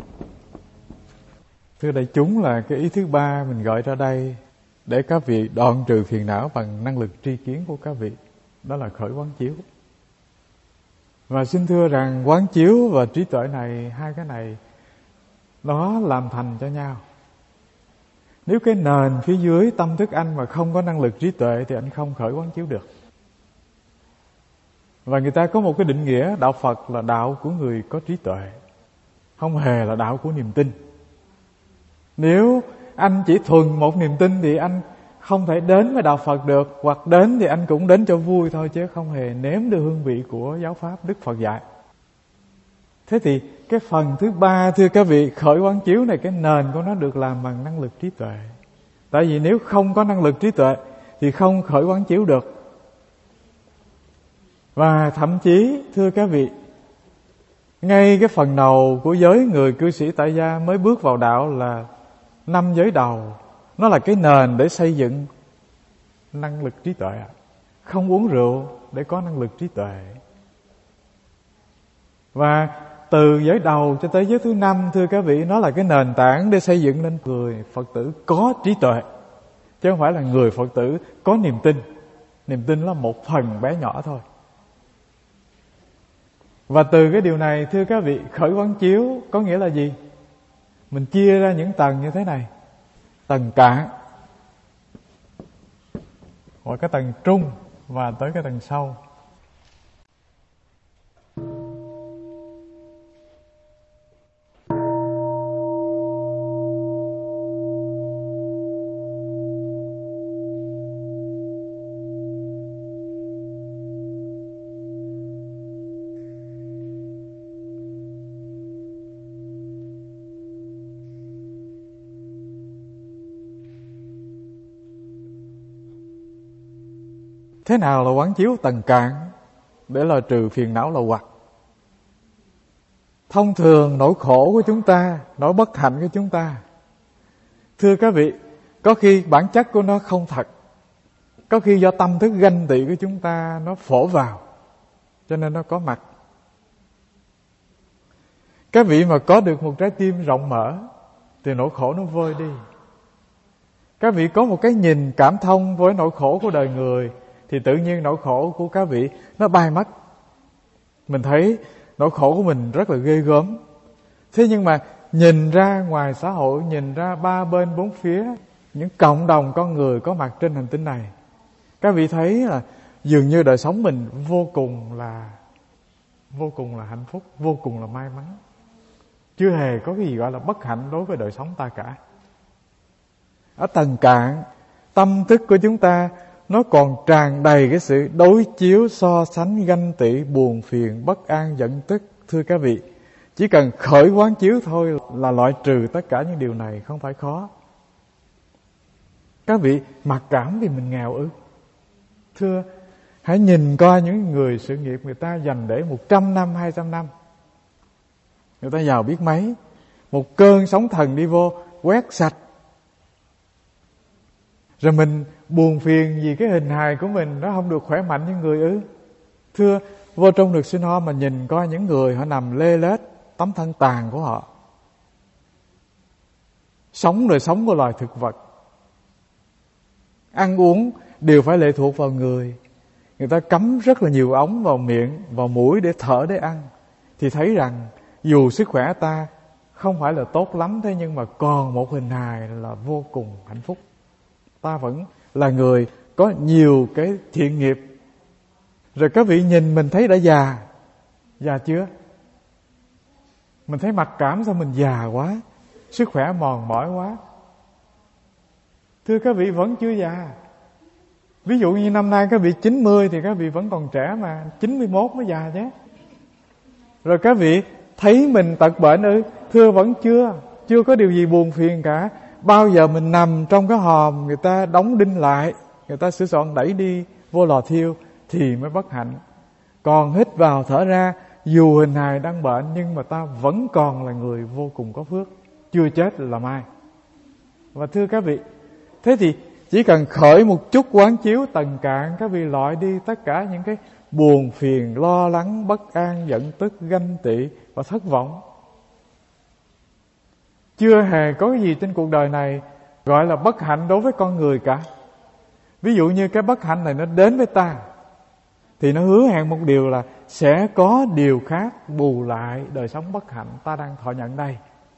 Thưa đại chúng, là cái ý thứ ba mình gọi ra đây để các vị đoạn trừ phiền não bằng năng lực tri kiến của các vị. Đó là khởi quán chiếu. Và xin thưa rằng quán chiếu và trí tuệ này, hai cái này nó làm thành cho nhau. Nếu cái nền phía dưới tâm thức anh mà không có năng lực trí tuệ thì anh không khởi quán chiếu được. Và người ta có một cái định nghĩa đạo Phật là đạo của người có trí tuệ, không hề là đạo của niềm tin. Nếu anh chỉ thuần một niềm tin thì anh không thể đến với đạo Phật được, hoặc đến thì anh cũng đến cho vui thôi, chứ không hề nếm được hương vị của giáo pháp Đức Phật dạy. Thế thì cái phần thứ ba, thưa các vị, khởi quán chiếu này, cái nền của nó được làm bằng năng lực trí tuệ. Tại vì nếu không có năng lực trí tuệ thì không khởi quán chiếu được. Và thậm chí thưa các vị, ngay cái phần đầu của giới người cư sĩ tại gia mới bước vào đạo là năm giới đầu, nó là cái nền để xây dựng năng lực trí tuệ. Không uống rượu để có năng lực trí tuệ. Và từ giới đầu cho tới giới thứ năm, thưa các vị, nó là cái nền tảng để xây dựng nên người Phật tử có trí tuệ, chứ không phải là người Phật tử có niềm tin. Niềm tin là một phần bé nhỏ thôi. Và từ cái điều này, thưa các vị, khởi quán chiếu có nghĩa là gì? Mình chia ra những tầng như thế này. Tầng cạn, hoặc cái tầng trung, và tới cái tầng sâu. Thế nào là quán chiếu tầng cạn để là trừ phiền não lậu hoặc? Thông thường nỗi khổ của chúng ta, nỗi bất hạnh của chúng ta, thưa các vị, có khi bản chất của nó không thật, có khi do tâm thức ganh tị của chúng ta nó phổ vào, cho nên nó có mặt. Các vị mà có được một trái tim rộng mở, thì nỗi khổ nó vơi đi. Các vị có một cái nhìn cảm thông với nỗi khổ của đời người, thì tự nhiên nỗi khổ của các vị nó bay mất. Mình thấy nỗi khổ của mình rất là ghê gớm. Thế nhưng mà nhìn ra ngoài xã hội, nhìn ra ba bên bốn phía, những cộng đồng con người có mặt trên hành tinh này, các vị thấy là dường như đời sống mình vô cùng là vô cùng là hạnh phúc, vô cùng là may mắn. Chưa hề có cái gì gọi là bất hạnh đối với đời sống ta cả. Ở tầng cạn, tâm thức của chúng ta nó còn tràn đầy cái sự đối chiếu, so sánh, ganh tị, buồn phiền, bất an, giận tức. Thưa các vị, chỉ cần khởi quán chiếu thôi là loại trừ tất cả những điều này, không phải khó. Các vị mặc cảm vì mình nghèo ư? Thưa, hãy nhìn coi những người sự nghiệp người ta dành để một trăm năm, hai trăm năm, người ta giàu biết mấy, một cơn sóng thần đi vô quét sạch. Rồi mình buồn phiền vì cái hình hài của mình nó không được khỏe mạnh như người ư? Thưa, vô trong được sinh ho mà nhìn coi những người họ nằm lê lết tấm thân tàn của họ, sống đời sống của loài thực vật, ăn uống đều phải lệ thuộc vào người. Người ta cắm rất là nhiều ống vào miệng, vào mũi để thở, để ăn. Thì thấy rằng dù sức khỏe ta không phải là tốt lắm, thế nhưng mà còn một hình hài là vô cùng hạnh phúc. Ta vẫn là người có nhiều cái thiện nghiệp. Rồi các vị nhìn mình thấy đã già. Già chưa? Mình thấy mặc cảm sao mình già quá, sức khỏe mòn mỏi quá. Thưa các vị, vẫn chưa già. Ví dụ như năm nay các vị chín mươi thì các vị vẫn còn trẻ mà, chín mươi mốt mới già chứ. Rồi các vị thấy mình tật bệnh ư? Thưa, vẫn chưa. Chưa có điều gì buồn phiền cả. Bao giờ mình nằm trong cái hòm người ta đóng đinh lại, người ta sửa soạn đẩy đi vô lò thiêu thì mới bất hạnh. Còn hít vào thở ra, dù hình hài đang bệnh nhưng mà ta vẫn còn là người vô cùng có phước, chưa chết là mai. Và thưa các vị, thế thì chỉ cần khởi một chút quán chiếu tầng cạn, các vị loại đi tất cả những cái buồn phiền, lo lắng, bất an, giận tức, ganh tị và thất vọng. Chưa hề có cái gì trên cuộc đời này gọi là bất hạnh đối với con người cả. Ví dụ như cái bất hạnh này nó đến với ta thì nó hứa hẹn một điều là sẽ có điều khác bù lại đời sống bất hạnh ta đang thọ nhận đây.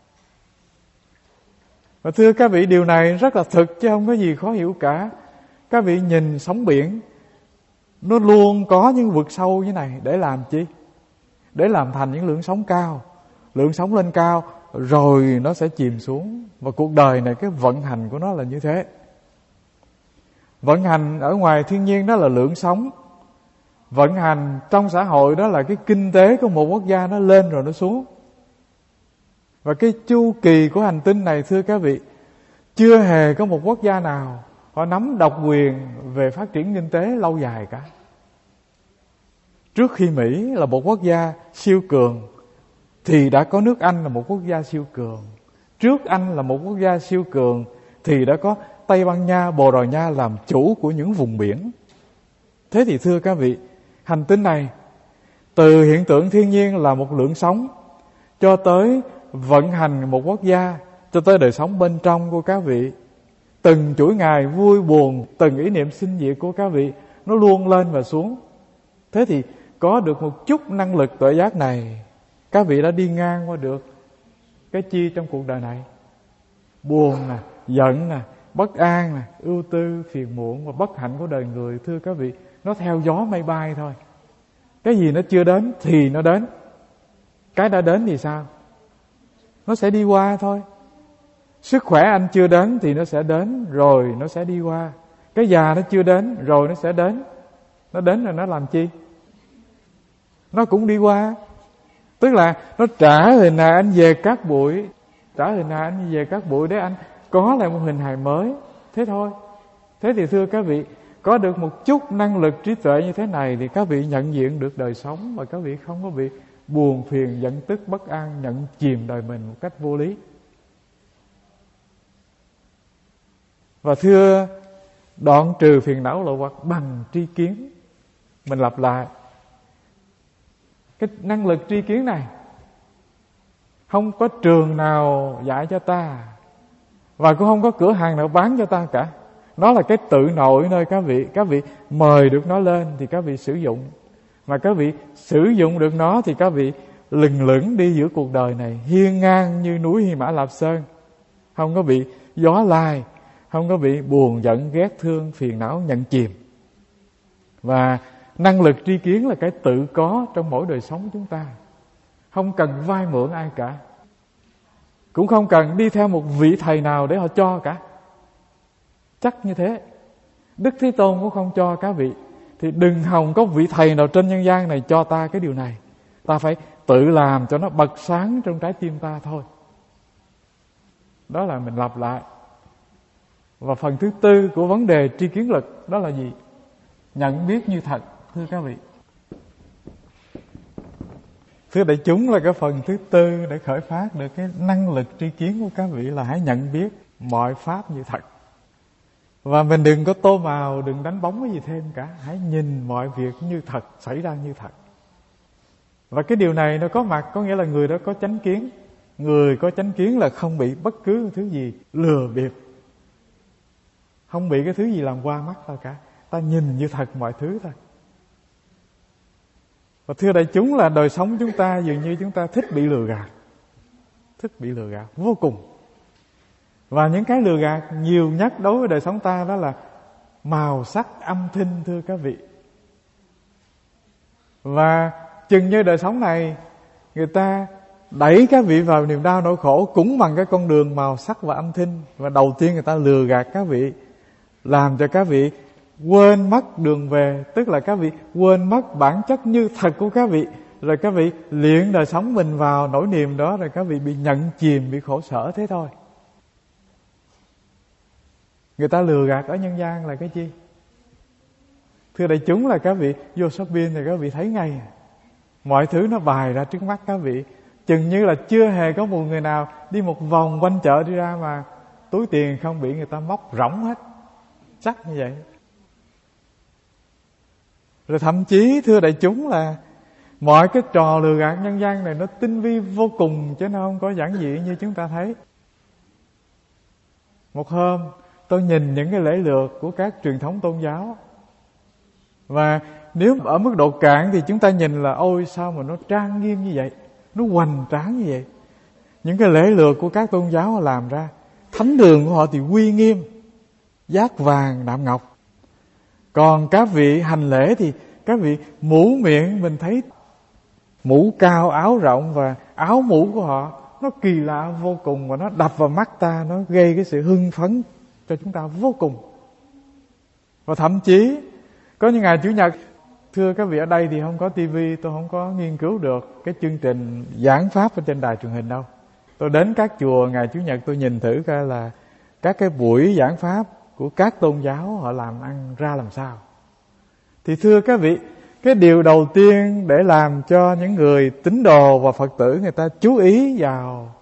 Và thưa các vị, điều này rất là thực chứ không có gì khó hiểu cả. Các vị nhìn sóng biển, nó luôn có những vực sâu như này để làm chi? Để làm thành những lượng sóng cao. Lượng sóng lên cao rồi nó sẽ chìm xuống. Và cuộc đời này cái vận hành của nó là như thế. Vận hành ở ngoài thiên nhiên đó là lượng sóng. Vận hành trong xã hội đó là cái kinh tế của một quốc gia nó lên rồi nó xuống. Và cái chu kỳ của hành tinh này, thưa các vị, chưa hề có một quốc gia nào họ nắm độc quyền về phát triển kinh tế lâu dài cả. Trước khi Mỹ là một quốc gia siêu cường thì đã có nước Anh là một quốc gia siêu cường. Trước Anh là một quốc gia siêu cường thì đã có Tây Ban Nha, Bồ Đào Nha làm chủ của những vùng biển. Thế thì thưa các vị, hành tinh này từ hiện tượng thiên nhiên là một lượng sóng cho tới vận hành một quốc gia, cho tới đời sống bên trong của các vị, từng chuỗi ngày vui buồn, từng ý niệm sinh diệt của các vị nó luôn lên và xuống. Thế thì có được một chút năng lực tuệ giác này, các vị đã đi ngang qua được cái chi trong cuộc đời này? Buồn nè, giận nè, bất an nè, ưu tư, phiền muộn và bất hạnh của đời người, thưa các vị, nó theo gió mây bay thôi. Cái gì nó chưa đến thì nó đến. Cái đã đến thì sao? Nó sẽ đi qua thôi. Sức khỏe anh chưa đến thì nó sẽ đến, rồi nó sẽ đi qua. Cái già nó chưa đến, rồi nó sẽ đến. Nó đến rồi nó làm chi? Nó cũng đi qua. Tức là nó trả hình hài anh về cát bụi, trả hình hài anh về cát bụi để anh có lại một hình hài mới. Thế thôi. Thế thì thưa các vị, có được một chút năng lực trí tuệ như thế này thì các vị nhận diện được đời sống, và các vị không có bị buồn phiền, giận tức, bất an, nhận chìm đời mình một cách vô lý. Và thưa, đoạn trừ phiền não lậu hoặc bằng tri kiến. Mình lặp lại, cái năng lực tri kiến này không có trường nào dạy cho ta, và cũng không có cửa hàng nào bán cho ta cả. Nó là cái tự nội nơi các vị. Các vị mời được nó lên thì các vị sử dụng, mà các vị sử dụng được nó thì các vị lừng lững đi giữa cuộc đời này, hiên ngang như núi Hy Mã Lạp Sơn, không có bị gió lai, không có bị buồn giận ghét thương phiền não nhận chìm. Và năng lực tri kiến là cái tự có trong mỗi đời sống chúng ta, không cần vay mượn ai cả, cũng không cần đi theo một vị thầy nào để họ cho cả. Chắc như thế. Đức Thế Tôn cũng không cho các vị, thì đừng hòng có vị thầy nào trên nhân gian này cho ta cái điều này. Ta phải tự làm cho nó bật sáng trong trái tim ta thôi. Đó là mình lặp lại. Và phần thứ tư của vấn đề tri kiến lực đó là gì? Nhận biết như thật, thưa các vị. Thưa đại chúng, là cái phần thứ tư để khởi phát được cái năng lực tri kiến của các vị là hãy nhận biết mọi pháp như thật. Và mình đừng có tô màu, đừng đánh bóng cái gì thêm cả. Hãy nhìn mọi việc như thật, xảy ra như thật. Và cái điều này nó có mặt, có nghĩa là người đó có chánh kiến. Người có chánh kiến là không bị bất cứ thứ gì lừa bịp, không bị cái thứ gì làm qua mắt ta cả. Ta nhìn như thật mọi thứ thôi. Và thưa đại chúng, là đời sống chúng ta dường như chúng ta thích bị lừa gạt, thích bị lừa gạt vô cùng. Và những cái lừa gạt nhiều nhất đối với đời sống ta đó là màu sắc âm thanh, thưa các vị. Và chừng như đời sống này người ta đẩy các vị vào niềm đau nỗi khổ cũng bằng cái con đường màu sắc và âm thanh. Và đầu tiên người ta lừa gạt các vị, làm cho các vị quên mất đường về, tức là các vị quên mất bản chất như thật của các vị. Rồi các vị luyện đời sống mình vào nỗi niềm đó, rồi các vị bị nhận chìm, bị khổ sở thế thôi. Người ta lừa gạt ở nhân gian là cái chi? Thưa đại chúng, là các vị vô shopping thì các vị thấy ngay, mọi thứ nó bày ra trước mắt các vị. Chừng như là chưa hề có một người nào đi một vòng quanh chợ đi ra mà túi tiền không bị người ta móc rỗng hết. Chắc như vậy. Rồi thậm chí thưa đại chúng, là mọi cái trò lừa gạt nhân gian này nó tinh vi vô cùng, chứ nó không có giản dị như chúng ta thấy. Một hôm tôi nhìn những cái lễ lược của các truyền thống tôn giáo, và nếu ở mức độ cạn thì chúng ta nhìn là ôi sao mà nó trang nghiêm như vậy, nó hoành tráng như vậy. Những cái lễ lược của các tôn giáo họ làm ra, thánh đường của họ thì uy nghiêm, giác vàng đạm ngọc. Còn các vị hành lễ thì các vị mũ miệng, mình thấy mũ cao áo rộng, và áo mũ của họ nó kỳ lạ vô cùng, và nó đập vào mắt ta, nó gây cái sự hưng phấn cho chúng ta vô cùng. Và thậm chí có những ngày Chủ nhật, thưa các vị, ở đây thì không có tivi, tôi không có nghiên cứu được cái chương trình giảng pháp ở trên đài truyền hình đâu. Tôi đến các chùa ngày Chủ nhật, tôi nhìn thử coi là các cái buổi giảng pháp của các tôn giáo họ làm ăn ra làm sao. Thì thưa các vị, cái điều đầu tiên để làm cho những người tín đồ và Phật tử người ta chú ý vào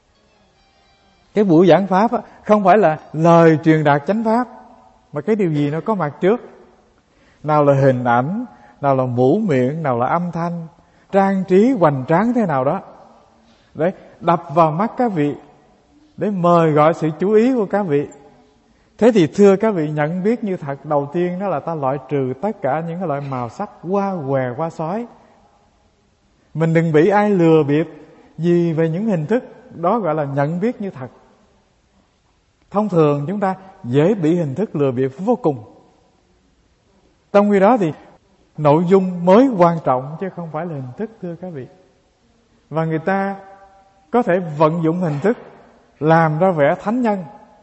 cái buổi giảng pháp á, không phải là lời truyền đạt chánh pháp, mà cái điều gì nó có mặt trước. Nào là hình ảnh, nào là mũ miệng, nào là âm thanh, trang trí hoành tráng thế nào đó, để đập vào mắt các vị, để mời gọi sự chú ý của các vị. Thế thì thưa các vị, nhận biết như thật đầu tiên đó là ta loại trừ tất cả những cái loại màu sắc qua què qua sói. Mình đừng bị ai lừa bịp gì về những hình thức đó, gọi là nhận biết như thật. Thông thường chúng ta dễ bị hình thức lừa bịp vô cùng. Trong khi đó thì nội dung mới quan trọng chứ không phải là hình thức, thưa các vị. Và người ta có thể vận dụng hình thức làm ra vẻ thánh nhân,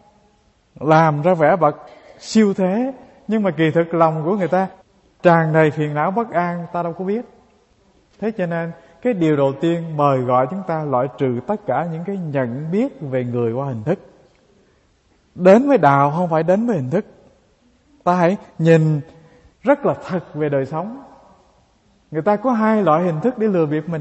làm ra vẻ bậc siêu thế, nhưng mà kỳ thực lòng của người ta tràn đầy phiền não bất an, ta đâu có biết. Thế cho nên cái điều đầu tiên mời gọi chúng ta loại trừ tất cả những cái nhận biết về người qua hình thức. Đến với đạo không phải đến với hình thức. Ta hãy nhìn rất là thật về đời sống. Người ta có hai loại hình thức để lừa bịp mình.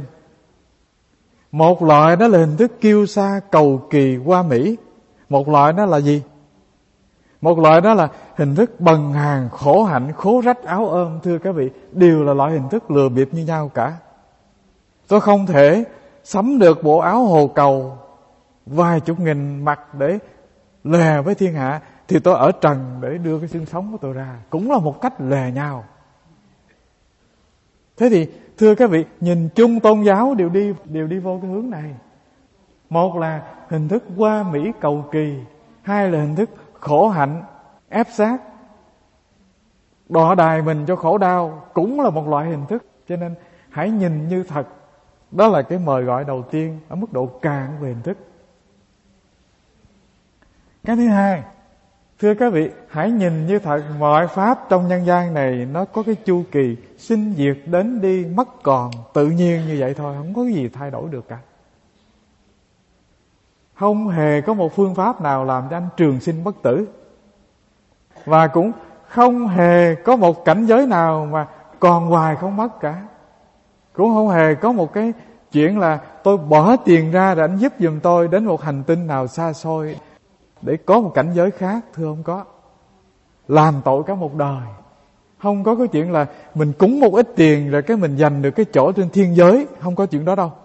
Một loại đó là hình thức kiêu sa, cầu kỳ, hoa mỹ. Một loại đó là gì? Một loại đó là hình thức bần hàn, khổ hạnh, khố rách, áo ôm. Thưa các vị, đều là loại hình thức lừa bịp như nhau cả. Tôi không thể sắm được bộ áo hồ cầu vài chục nghìn mặc để lè với thiên hạ, thì tôi ở trần để đưa cái xương sống của tôi ra, cũng là một cách lè nhau. Thế thì thưa các vị, nhìn chung tôn giáo đều đi đều đi vô cái hướng này. Một là hình thức hoa mỹ cầu kỳ, hai là hình thức khổ hạnh ép sát, đọa đài mình cho khổ đau, cũng là một loại hình thức. Cho nên hãy nhìn như thật. Đó là cái mời gọi đầu tiên ở mức độ cạn về hình thức. Cái thứ hai, thưa các vị, hãy nhìn như thật, mọi pháp trong nhân gian này nó có cái chu kỳ sinh diệt, đến đi mất còn, tự nhiên như vậy thôi, không có gì thay đổi được cả. Không hề có một phương pháp nào làm cho anh trường sinh bất tử, và cũng không hề có một cảnh giới nào mà còn hoài không mất cả. Cũng không hề có một cái chuyện là tôi bỏ tiền ra để anh giúp giùm tôi đến một hành tinh nào xa xôi để có một cảnh giới khác. Thưa không có. Làm tội cả một đời. Không có cái chuyện là mình cúng một ít tiền rồi cái mình giành được cái chỗ trên thiên giới. Không có chuyện đó đâu.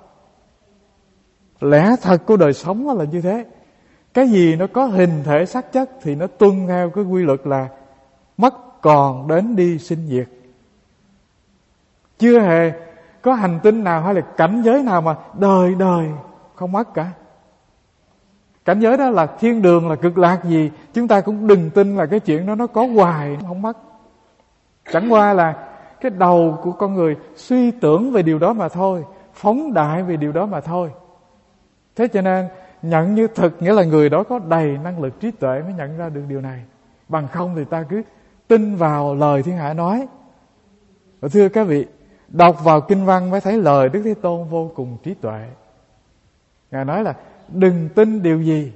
Lẽ thật của đời sống là như thế. Cái gì nó có hình thể sắc chất thì nó tuân theo cái quy luật là mất còn đến đi sinh diệt. Chưa hề có hành tinh nào hay là cảnh giới nào mà đời đời không mất cả. Cảnh giới đó là thiên đường, là cực lạc gì, chúng ta cũng đừng tin là cái chuyện đó nó có hoài, không mất. Chẳng qua là cái đầu của con người suy tưởng về điều đó mà thôi, phóng đại về điều đó mà thôi. Thế cho nên nhận như thực nghĩa là người đó có đầy năng lực trí tuệ mới nhận ra được điều này. Bằng không thì ta cứ tin vào lời thiên hạ nói. Và thưa các vị, đọc vào kinh văn mới thấy lời Đức Thế Tôn vô cùng trí tuệ. Ngài nói là đừng tin điều gì,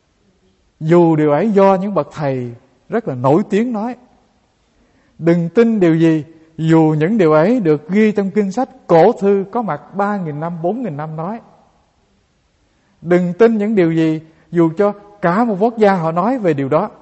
dù điều ấy do những bậc thầy rất là nổi tiếng nói. Đừng tin điều gì, dù những điều ấy được ghi trong kinh sách cổ thư có mặt ba nghìn năm, bốn nghìn năm nói. Đừng tin những điều gì, dù cho cả một quốc gia họ nói về điều đó.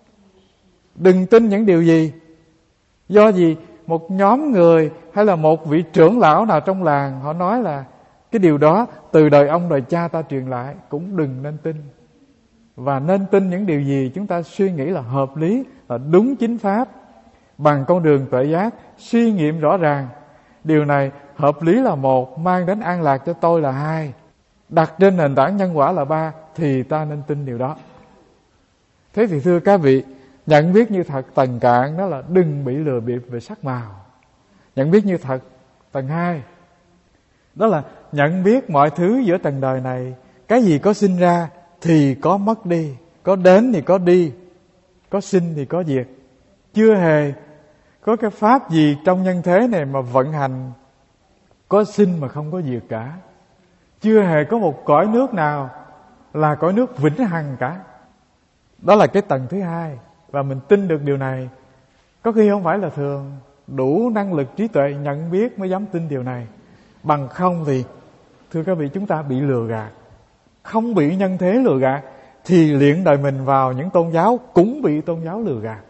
Đừng tin những điều gì, do gì một nhóm người hay là một vị trưởng lão nào trong làng họ nói là cái điều đó từ đời ông đời cha ta truyền lại, cũng đừng nên tin. Và nên tin những điều gì chúng ta suy nghĩ là hợp lý, là đúng chính pháp, bằng con đường tuệ giác, suy nghiệm rõ ràng. Điều này hợp lý là một, mang đến an lạc cho tôi là hai, đặt trên nền tảng nhân quả là ba, thì ta nên tin điều đó. Thế thì thưa các vị, nhận biết như thật tầng cạn đó là đừng bị lừa bịp về sắc màu. Nhận biết như thật tầng hai, đó là nhận biết mọi thứ giữa tầng đời này, cái gì có sinh ra thì có mất đi, có đến thì có đi, có sinh thì có diệt. Chưa hề có cái pháp gì trong nhân thế này mà vận hành có sinh mà không có diệt cả. Chưa hề có một cõi nước nào là cõi nước vĩnh hằng cả. Đó là cái tầng thứ hai. Và mình tin được điều này, có khi không phải là thường đủ năng lực trí tuệ nhận biết mới dám tin điều này. Bằng không thì thưa các vị, chúng ta bị lừa gạt. Không bị nhân thế lừa gạt thì luyện đời mình vào những tôn giáo cũng bị tôn giáo lừa gạt.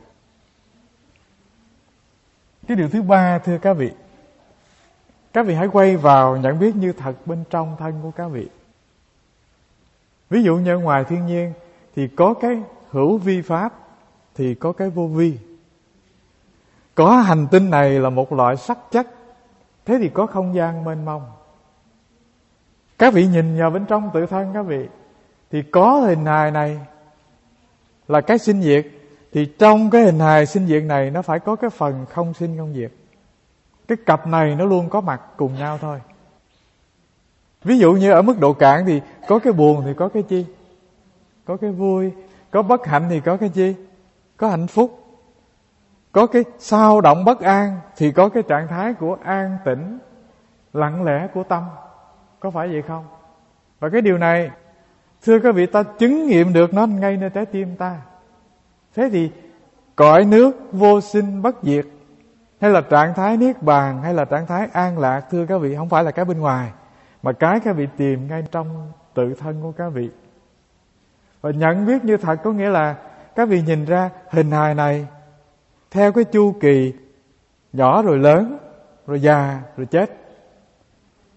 Cái điều thứ ba, thưa các vị, các vị hãy quay vào nhận biết như thật bên trong thân của các vị. Ví dụ như ngoài thiên nhiên thì có cái hữu vi pháp, thì có cái vô vi. Có hành tinh này là một loại sắc chất, thế thì có không gian mênh mông. Các vị nhìn vào bên trong tự thân các vị, thì có hình hài này là cái sinh diệt, thì trong cái hình hài sinh diệt này nó phải có cái phần không sinh không diệt. Cái cặp này nó luôn có mặt cùng nhau thôi. Ví dụ như ở mức độ cạn thì có cái buồn thì có cái chi? Có cái vui. Có bất hạnh thì có cái chi? Có hạnh phúc. Có cái sao động bất an thì có cái trạng thái của an tĩnh, lặng lẽ của tâm. Có phải vậy không? Và cái điều này, thưa các vị, ta chứng nghiệm được nó ngay nơi trái tim ta. Thế thì cõi nước vô sinh bất diệt, hay là trạng thái niết bàn, hay là trạng thái an lạc, thưa các vị, không phải là cái bên ngoài, mà cái các vị tìm ngay trong tự thân của các vị. Và nhận biết như thật có nghĩa là các vị nhìn ra hình hài này theo cái chu kỳ nhỏ rồi lớn, rồi già, rồi chết.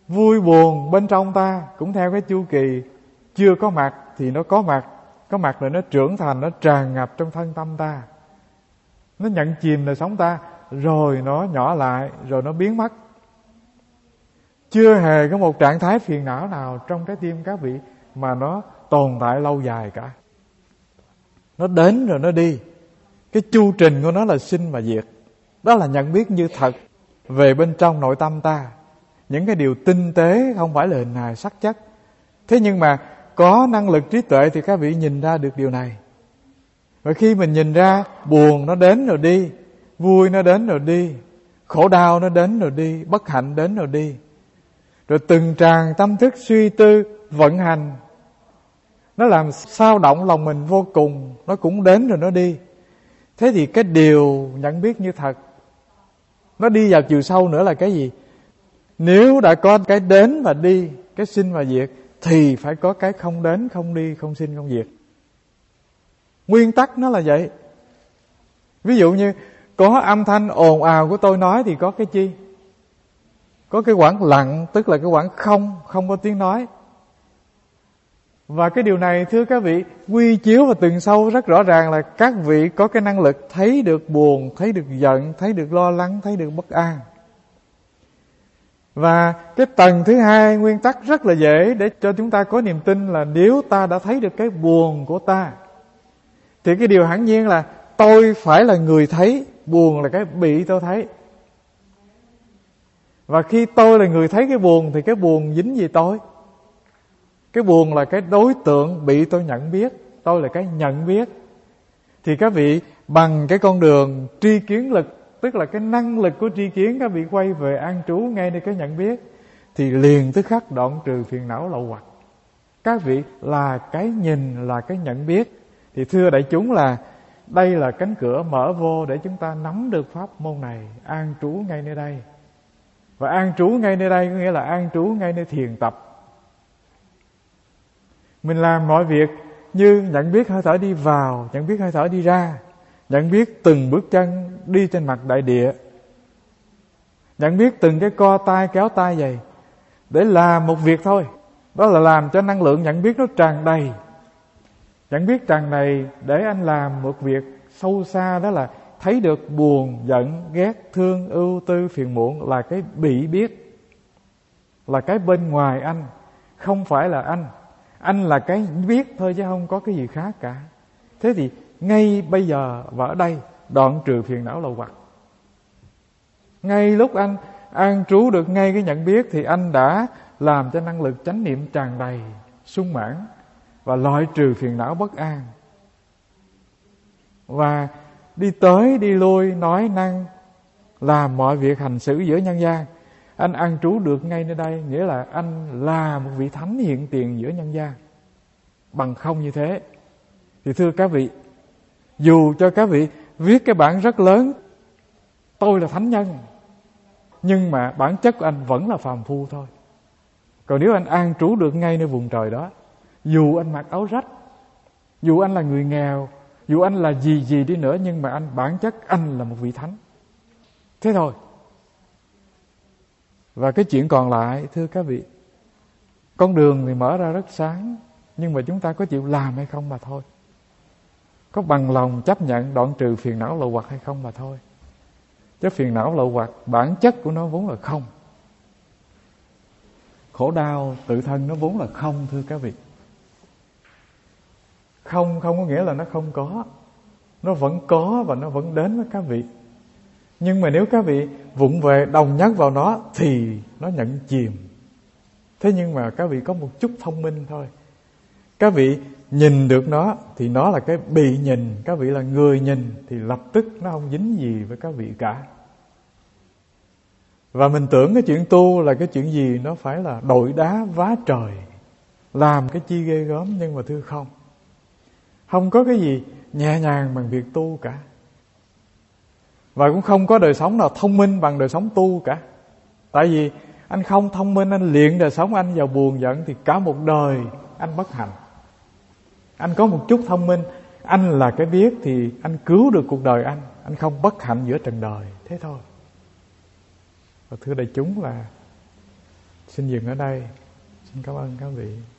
Vui buồn bên trong ta cũng theo cái chu kỳ, chưa có mặt thì nó có mặt, có mặt rồi nó trưởng thành, nó tràn ngập trong thân tâm ta, nó nhận chìm đời sống ta, rồi nó nhỏ lại, rồi nó biến mất. Chưa hề có một trạng thái phiền não nào trong trái tim các vị mà nó tồn tại lâu dài cả. Nó đến rồi nó đi. Cái chu trình của nó là sinh và diệt. Đó là nhận biết như thật về bên trong nội tâm ta. Những cái điều tinh tế không phải là hình hài sắc chất. Thế nhưng mà có năng lực trí tuệ thì các vị nhìn ra được điều này. Và khi mình nhìn ra buồn nó đến rồi đi, vui nó đến rồi đi, khổ đau nó đến rồi đi, bất hạnh đến rồi đi, rồi từng tràng tâm thức suy tư vận hành, nó làm xao động lòng mình vô cùng, nó cũng đến rồi nó đi. Thế thì cái điều nhận biết như thật, nó đi vào chiều sâu nữa là cái gì? Nếu đã có cái đến và đi, cái sinh và diệt, thì phải có cái không đến, không đi, không sinh, không diệt. Nguyên tắc nó là vậy. Ví dụ như có âm thanh ồn ào của tôi nói thì có cái chi? Có cái quãng lặng, tức là cái quãng không, không có tiếng nói. Và cái điều này thưa các vị, quy chiếu và từng sâu rất rõ ràng là các vị có cái năng lực thấy được buồn, thấy được giận, thấy được lo lắng, thấy được bất an. Và cái tầng thứ hai, nguyên tắc rất là dễ để cho chúng ta có niềm tin là nếu ta đã thấy được cái buồn của ta, thì cái điều hẳn nhiên là tôi phải là người thấy, buồn là cái bị tôi thấy. Và khi tôi là người thấy cái buồn thì cái buồn dính gì tôi? Cái buồn là cái đối tượng bị tôi nhận biết, tôi là cái nhận biết. Thì các vị bằng cái con đường tri kiến lực, tức là cái năng lực của tri kiến, các vị quay về an trú ngay nơi cái nhận biết, thì liền tức khắc đoạn trừ phiền não lậu hoặc. Các vị là cái nhìn, là cái nhận biết. Thì thưa đại chúng là đây là cánh cửa mở vô để chúng ta nắm được pháp môn này, an trú ngay nơi đây. Và an trú ngay nơi đây có nghĩa là an trú ngay nơi thiền tập. Mình làm mọi việc như nhận biết hơi thở đi vào, nhận biết hơi thở đi ra, nhận biết từng bước chân đi trên mặt đại địa, nhận biết từng cái co tay kéo tay vậy, để làm một việc thôi. Đó là làm cho năng lượng nhận biết nó tràn đầy. Nhận biết tràn đầy để anh làm một việc sâu xa, đó là thấy được buồn, giận, ghét, thương, ưu tư, phiền muộn là cái bị biết, là cái bên ngoài anh, không phải là anh. Anh là cái biết thôi chứ không có cái gì khác cả. Thế thì ngay bây giờ và ở đây đoạn trừ phiền não lậu hoặc. Ngay lúc anh an trú được ngay cái nhận biết thì anh đã làm cho năng lực chánh niệm tràn đầy, sung mãn và loại trừ phiền não bất an. Và đi tới đi lui, nói năng, làm mọi việc hành xử giữa nhân gian, anh an trú được ngay nơi đây, nghĩa là anh là một vị thánh hiện tiền giữa nhân gian. Bằng không như thế thì thưa các vị, dù cho các vị viết cái bản rất lớn tôi là thánh nhân, nhưng mà bản chất của anh vẫn là phàm phu thôi. Còn nếu anh an trú được ngay nơi vùng trời đó, dù anh mặc áo rách, dù anh là người nghèo, dù anh là gì gì đi nữa, nhưng mà anh bản chất anh là một vị thánh. Thế thôi. Và cái chuyện còn lại thưa các vị, con đường thì mở ra rất sáng, nhưng mà chúng ta có chịu làm hay không mà thôi. Có bằng lòng chấp nhận đoạn trừ phiền não lậu hoặc hay không mà thôi. Chứ phiền não lậu hoặc bản chất của nó vốn là không. Khổ đau tự thân nó vốn là không thưa các vị. Không không có nghĩa là nó không có. Nó vẫn có và nó vẫn đến với các vị. Nhưng mà nếu các vị vụng về đồng nhất vào nó thì nó nhận chìm. Thế nhưng mà các vị có một chút thông minh thôi. Các vị nhìn được nó thì nó là cái bị nhìn. Các vị là người nhìn thì lập tức nó không dính gì với các vị cả. Và mình tưởng cái chuyện tu là cái chuyện gì nó phải là đội đá vá trời, làm cái chi ghê gớm, nhưng mà thưa không. Không có cái gì nhẹ nhàng bằng việc tu cả. Và cũng không có đời sống nào thông minh bằng đời sống tu cả. Tại vì anh không thông minh, anh luyện đời sống anh vào buồn giận thì cả một đời anh bất hạnh. Anh có một chút thông minh, anh là cái biết thì anh cứu được cuộc đời anh. Anh không bất hạnh giữa trần đời. Thế thôi. Và thưa đại chúng là xin dừng ở đây. Xin cảm ơn các vị.